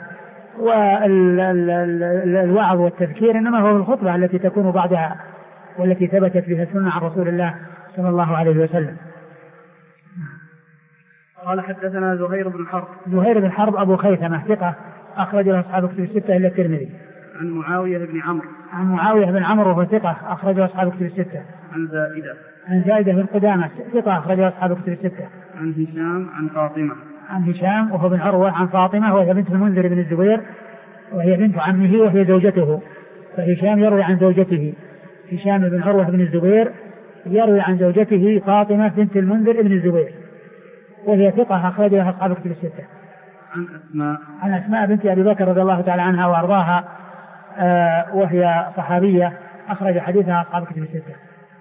والوعظ والتذكير إنما هو الخطبة التي تكون بعدها والتي ثبتت بها السنة عن رسول الله صلى الله عليه وسلم. قال حدثنا زهير بن حرب. زهير بن حرب أبو خيثمة ثقة أخرج له أصحاب كتب الستة إلا الترمذي. عن معاوية بن عمرو. عن معاوية بن عمرو وهو ثقة أخرج له أصحاب كتب الستة. عن زائدة. عن زائدة بن قدامة ثقة أخرج له أصحاب كتب الستة. عن هشام عن فاطمة. عن هشام وهو بن عروة عن فاطمة وهي بنت المنذر بن الزبير وهي بنت عمه وهي زوجته، فهشام يروي عن زوجته. هشام بن عروة بن الزبير يروي عن زوجته فاطمة بنت المنذر بن الزبير وهي ثقة أخرج لها أصحاب كتب الستة. عن أسماء. عن أسماء بنت أبي بكر رضي الله تعالى عنها وأرضاها آه وهي صحابية أخرج حديثها أصحاب كتب الستة.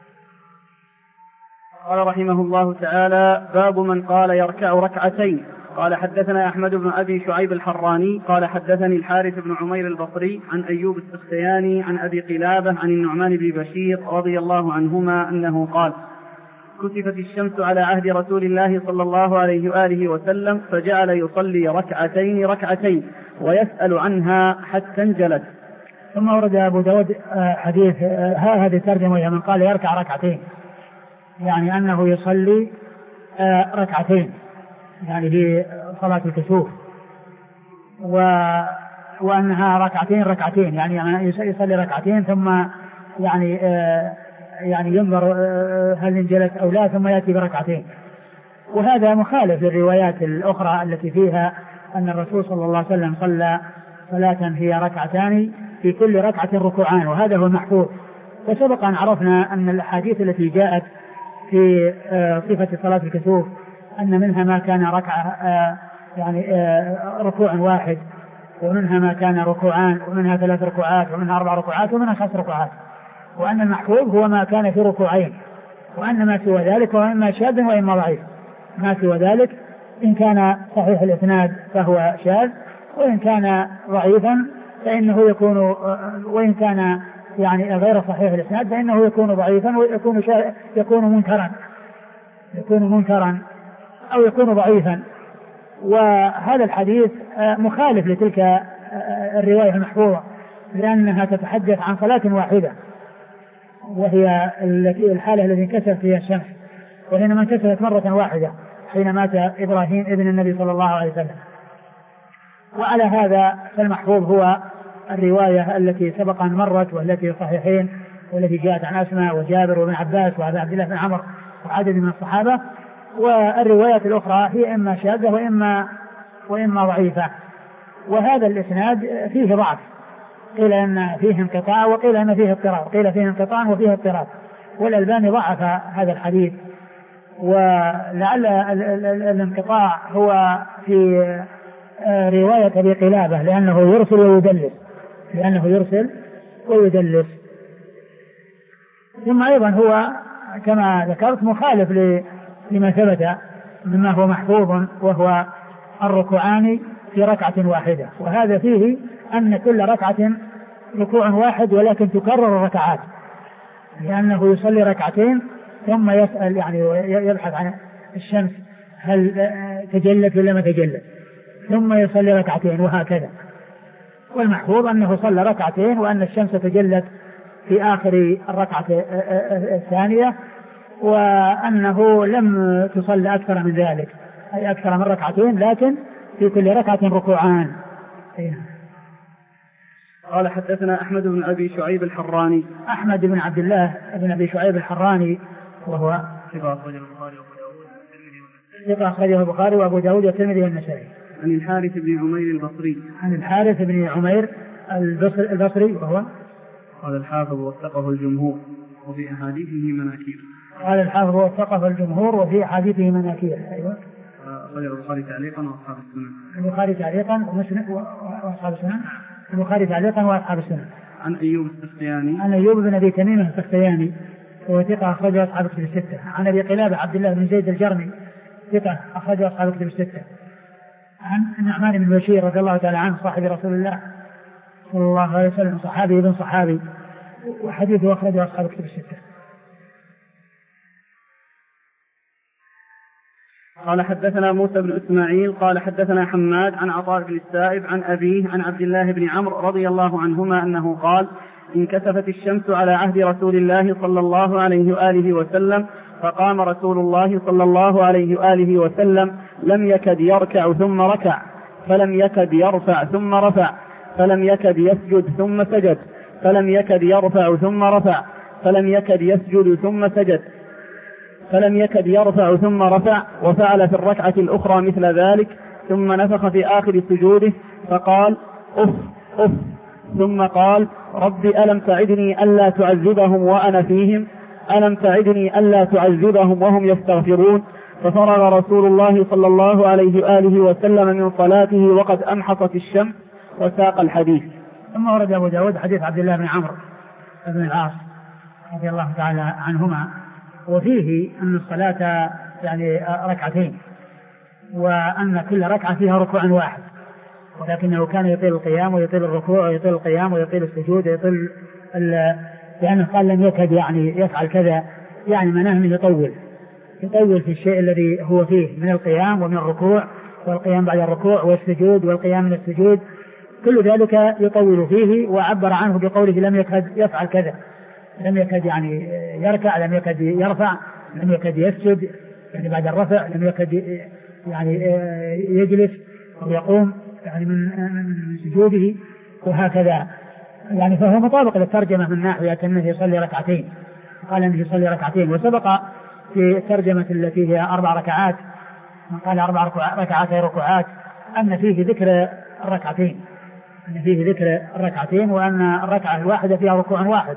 قال رحمه الله تعالى: باب من قال يركع ركعتين. قال حدثنا أحمد بن أبي شعيب الحراني قال حدثني الحارث بن عمير البصري عن أيوب السختياني عن أبي قلابة عن النعمان بن بشير رضي الله عنهما أنه قال: كسفت الشمس على عهد رسول الله صلى الله عليه وآله وسلم فجعل يصلي ركعتين ركعتين ويسأل عنها حتى انجلت. ثم ورد أبو داود حديث ها هذه الترجمة من قال يركع ركعتين، يعني أنه يصلي ركعتين يعني في صلاة الكسوف، و... وأنها ركعتين ركعتين يعني يصلي ركعتين ثم يعني يعني ينظر هل انجلت أو لا ثم يأتي بركعتين. وهذا مخالف للروايات الأخرى التي فيها أن الرسول صلى الله عليه وسلم صلى صلاة فيها ركعتان في كل ركعة ركوعان، وهذا هو المحفوظ. وسبق أن عرفنا أن الأحاديث التي جاءت في صفة صلاة الكسوف أن منها ما كان ركعة يعني ركوع واحد، ومنها ما كان ركوعان، ومنها ثلاث ركوعات، ومنها أربع ركوعات، ومنها خمس ركوعات، وأن المحفوظ هو ما كان في ركوعين، وأن ما سوى ذلك وإما شاذ وإما ضعيف. ما سوى ذلك إن كان صحيح الإسناد فهو شاذ، وإن كان ضعيفا فإنه يكون، وإن كان يعني غير صحيح الإسناد فإنه يكون ضعيفا ويكون يكون منكرا يكون منكرا أو يكون ضعيفا. وهذا الحديث مخالف لتلك الرواية المحفوظة، لأنها تتحدث عن صلاة واحدة وهي الحالة التي انكسرت فيها الشمس، وحينما انكسرت مرة واحدة حين مات إبراهيم ابن النبي صلى الله عليه وسلم. وعلى هذا فالمحفوظ هو الرواية التي سبق أن مرت والتي صحيحين والتي جاءت عن أسماء وجابر وابن عباس وعبد الله بن عمر وعدد من الصحابة. والروايات الأخرى هي إما شاذة وإما وإما ضعيفة. وهذا الإسناد فيه ضعف، قيل أن فيه انقطاع وقيل أن فيه اضطراب، قيل فيه انقطاع وفيه اضطراب، والألباني ضعف هذا الحديث ولعل الانقطاع هو في رواية أبي قلابة لأنه يرسل ويدلس لأنه يرسل ويدلس. ثم أيضا هو كما ذكرت مخالف لما ثبت مما هو محفوظ وهو الركوعان في ركعة واحدة، وهذا فيه أن كل ركعة ركوع واحد ولكن تكرر الركعات، لأنه يصلي ركعتين ثم يسأل يعني يبحث عن الشمس هل تجلت ولا ما تجلت، ثم يصلي ركعتين وهكذا. والمحفوظ أنه صلى ركعتين وأن الشمس تجلت في آخر الركعة الثانية، وأنه لم تصلى أكثر من ذلك أي أكثر من ركعتين، لكن في كل ركعة ركوعان. قال حدثنا أحمد بن أبي شعيب الحراني. أحمد بن عبد الله بن أبي شعيب الحراني وهو ثقة أخرجه البخاري وأبو داود ثقة أخرجه البخاري وأبو داود والترمذي والنسائي. عن الحارث بن عمير البصري. عن الحارث بن عمير البصري وهو قال الحافظ وثقه الجمهور وفي أحاديثه مناكير. قال الحافظ وثقه الجمهور وفي أحاديثه مناكير. أيوة. أخرجه البخاري تعليقا وأصحاب السنن. البخاري تعليقا ومسلم وأصحاب السنن. البخاري تعليقا وأصحاب السنن. عن أيوب السختياني. عن أيوب بن أبي تميم السختياني وهو ثقة أخرجه أصحاب الكتب الستة. عن أبي قلابة عبد الله بن زيد الجرمي ثقة أخرجه أصحاب الكتب الستة. عن النعمان بن بشير رضي الله تعالى عنه صاحب رسول الله صلى الله عليه وسلم صحابي ابن صحابي، وحديثه أخرجه أصحاب الكتب الستة. قال حدثنا موسى بن إسماعيل قال حدثنا حماد عن عطاء بن السائب عن أبيه عن عبد الله بن عمرو رضي الله عنهما أنه قال انكسفت الشمس على عهد رسول الله صلى الله عليه وآله وسلم فقام رسول الله صلى الله عليه وآله وسلم لم يكد يركع ثم ركع، فلم يكد يرفع ثم رفع، فلم يكد يسجد ثم سجد، فلم يكد يرفع ثم رفع، فلم يكد يسجد ثم سجد، فلم يكد يرفع ثم رفع، وفعل في الركعة الأخرى مثل ذلك، ثم نفخ في آخر سجوده فقال أف أف، ثم قال رب ألم تعدني ألا تعذبهم وأنا فيهم، ألم تعدني ألا تعذبهم وهم يستغفرون، ففرغ رسول الله صلى الله عليه وآله وسلم من صلاته وقد أمحصت الشمس وساق الحديث. ثم ورد أبو داود حديث عبد الله بن عمرو بن العاص رضي الله تعالى عنهما، وفيه أن الصلاة يعني ركعتين، وأن كل ركعة فيها ركوع واحد، ولكنه كان يطيل القيام ويطيل الركوع ويطيل القيام ويطيل السجود ويطيل لأنه قال لم يكد يعني يفعل كذا، يعني معناه أنه يطول يطول في الشيء الذي هو فيه من القيام ومن الركوع والقيام بعد الركوع والسجود والقيام من السجود، كل ذلك يطول فيه، وعبر عنه بقوله لم يكد يفعل كذا، لم يكد يعني يركع، لم يكد يرفع، لم يكد يسجد يعني بعد الرفع، لم يكد يعني يجلس أو يقوم يعني من سجوده وهكذا، يعني فهو مطابق للترجمة من ناحية أنه يصلي ركعتين، قال أنه يصلي ركعتين. وسبق في الترجمة التي هي أربع ركعات من قال أربع ركعات أي ركوعات أن فيه ذكر الركعتين، أن فيه ذكر الركعتين وأن الركعة الواحدة فيها ركوع واحد.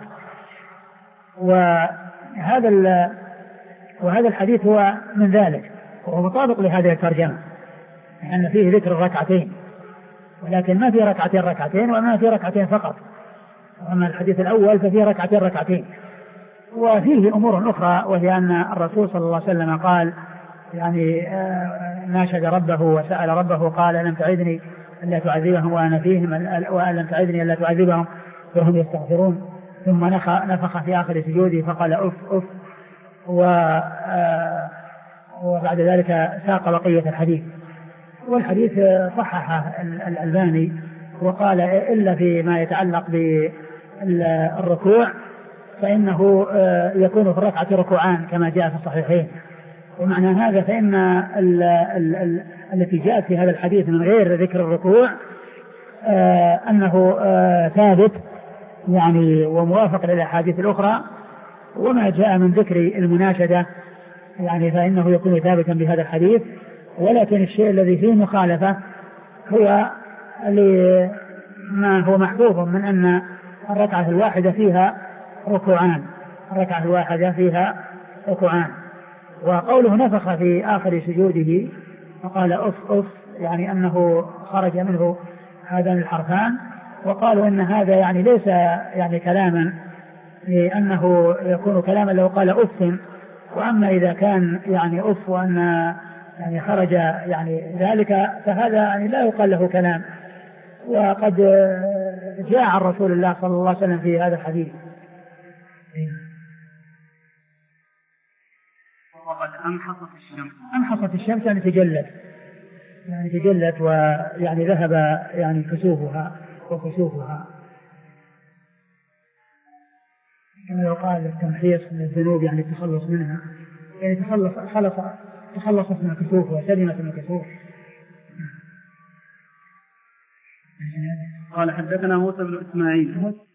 وهذا وهذا الحديث هو من ذلك، وهو مطابق لهذه الترجمة أن فيه ذكر الركعتين، ولكن ما في ركعتين ركعتين وما في ركعتين فقط. أما الحديث الأول ففيه ركعتين ركعتين. وفيه أمور أخرى، وهي أن الرسول صلى الله عليه وسلم قال يعني ناشد ربه وسأل ربه قال ألم تعدني ألا تعذبهم وأنا فيهم، وألم تعدني ألا تعذبهم وهم يستغفرون، ثم نفخ في آخر سجوده فقال أف أف، وبعد ذلك ساق بقية الحديث. والحديث صححه الألباني وقال إلا فيما يتعلق بالركوع فإنه يكون في الركعة ركوعان كما جاء في الصحيحين. ومعنى هذا فإن ال ال ال التي جاءت في هذا الحديث من غير ذكر الركوع أنه ثابت يعني وموافق للأحاديث الأخرى، وما جاء من ذكر المناشدة يعني فإنه يكون ثابتا بهذا الحديث. ولكن الشيء الذي فيه مخالفة هو ما هو محفوظ من أن الركعة الواحدة فيها ركوعان، الركعة الواحدة فيها ركوعان، وقوله نفخ في آخر سجوده وقال أف أف يعني أنه خرج منه هذان الحرفان، وقالوا إن هذا يعني ليس يعني كلاما، لأنه يكون كلاما لو قال أف، وأما إذا كان يعني أف وأن يعني خرج يعني ذلك فهذا يعني لا يقال له كلام. وقد جاء عن رسول الله صلى الله عليه وسلم في هذا الحديث. وقد أنحصت الشمس. أنحصت الشمس يعني تجلت، يعني تجلت ويعني ذهب يعني كسوفها وكسوفها، كما يقال التمحيص من الذنوب يعني التخلص منها، يعني تخلص خلص تخلصت من كسوف وسلمت من كسوف. قال حدثنا موسى بن إسماعيل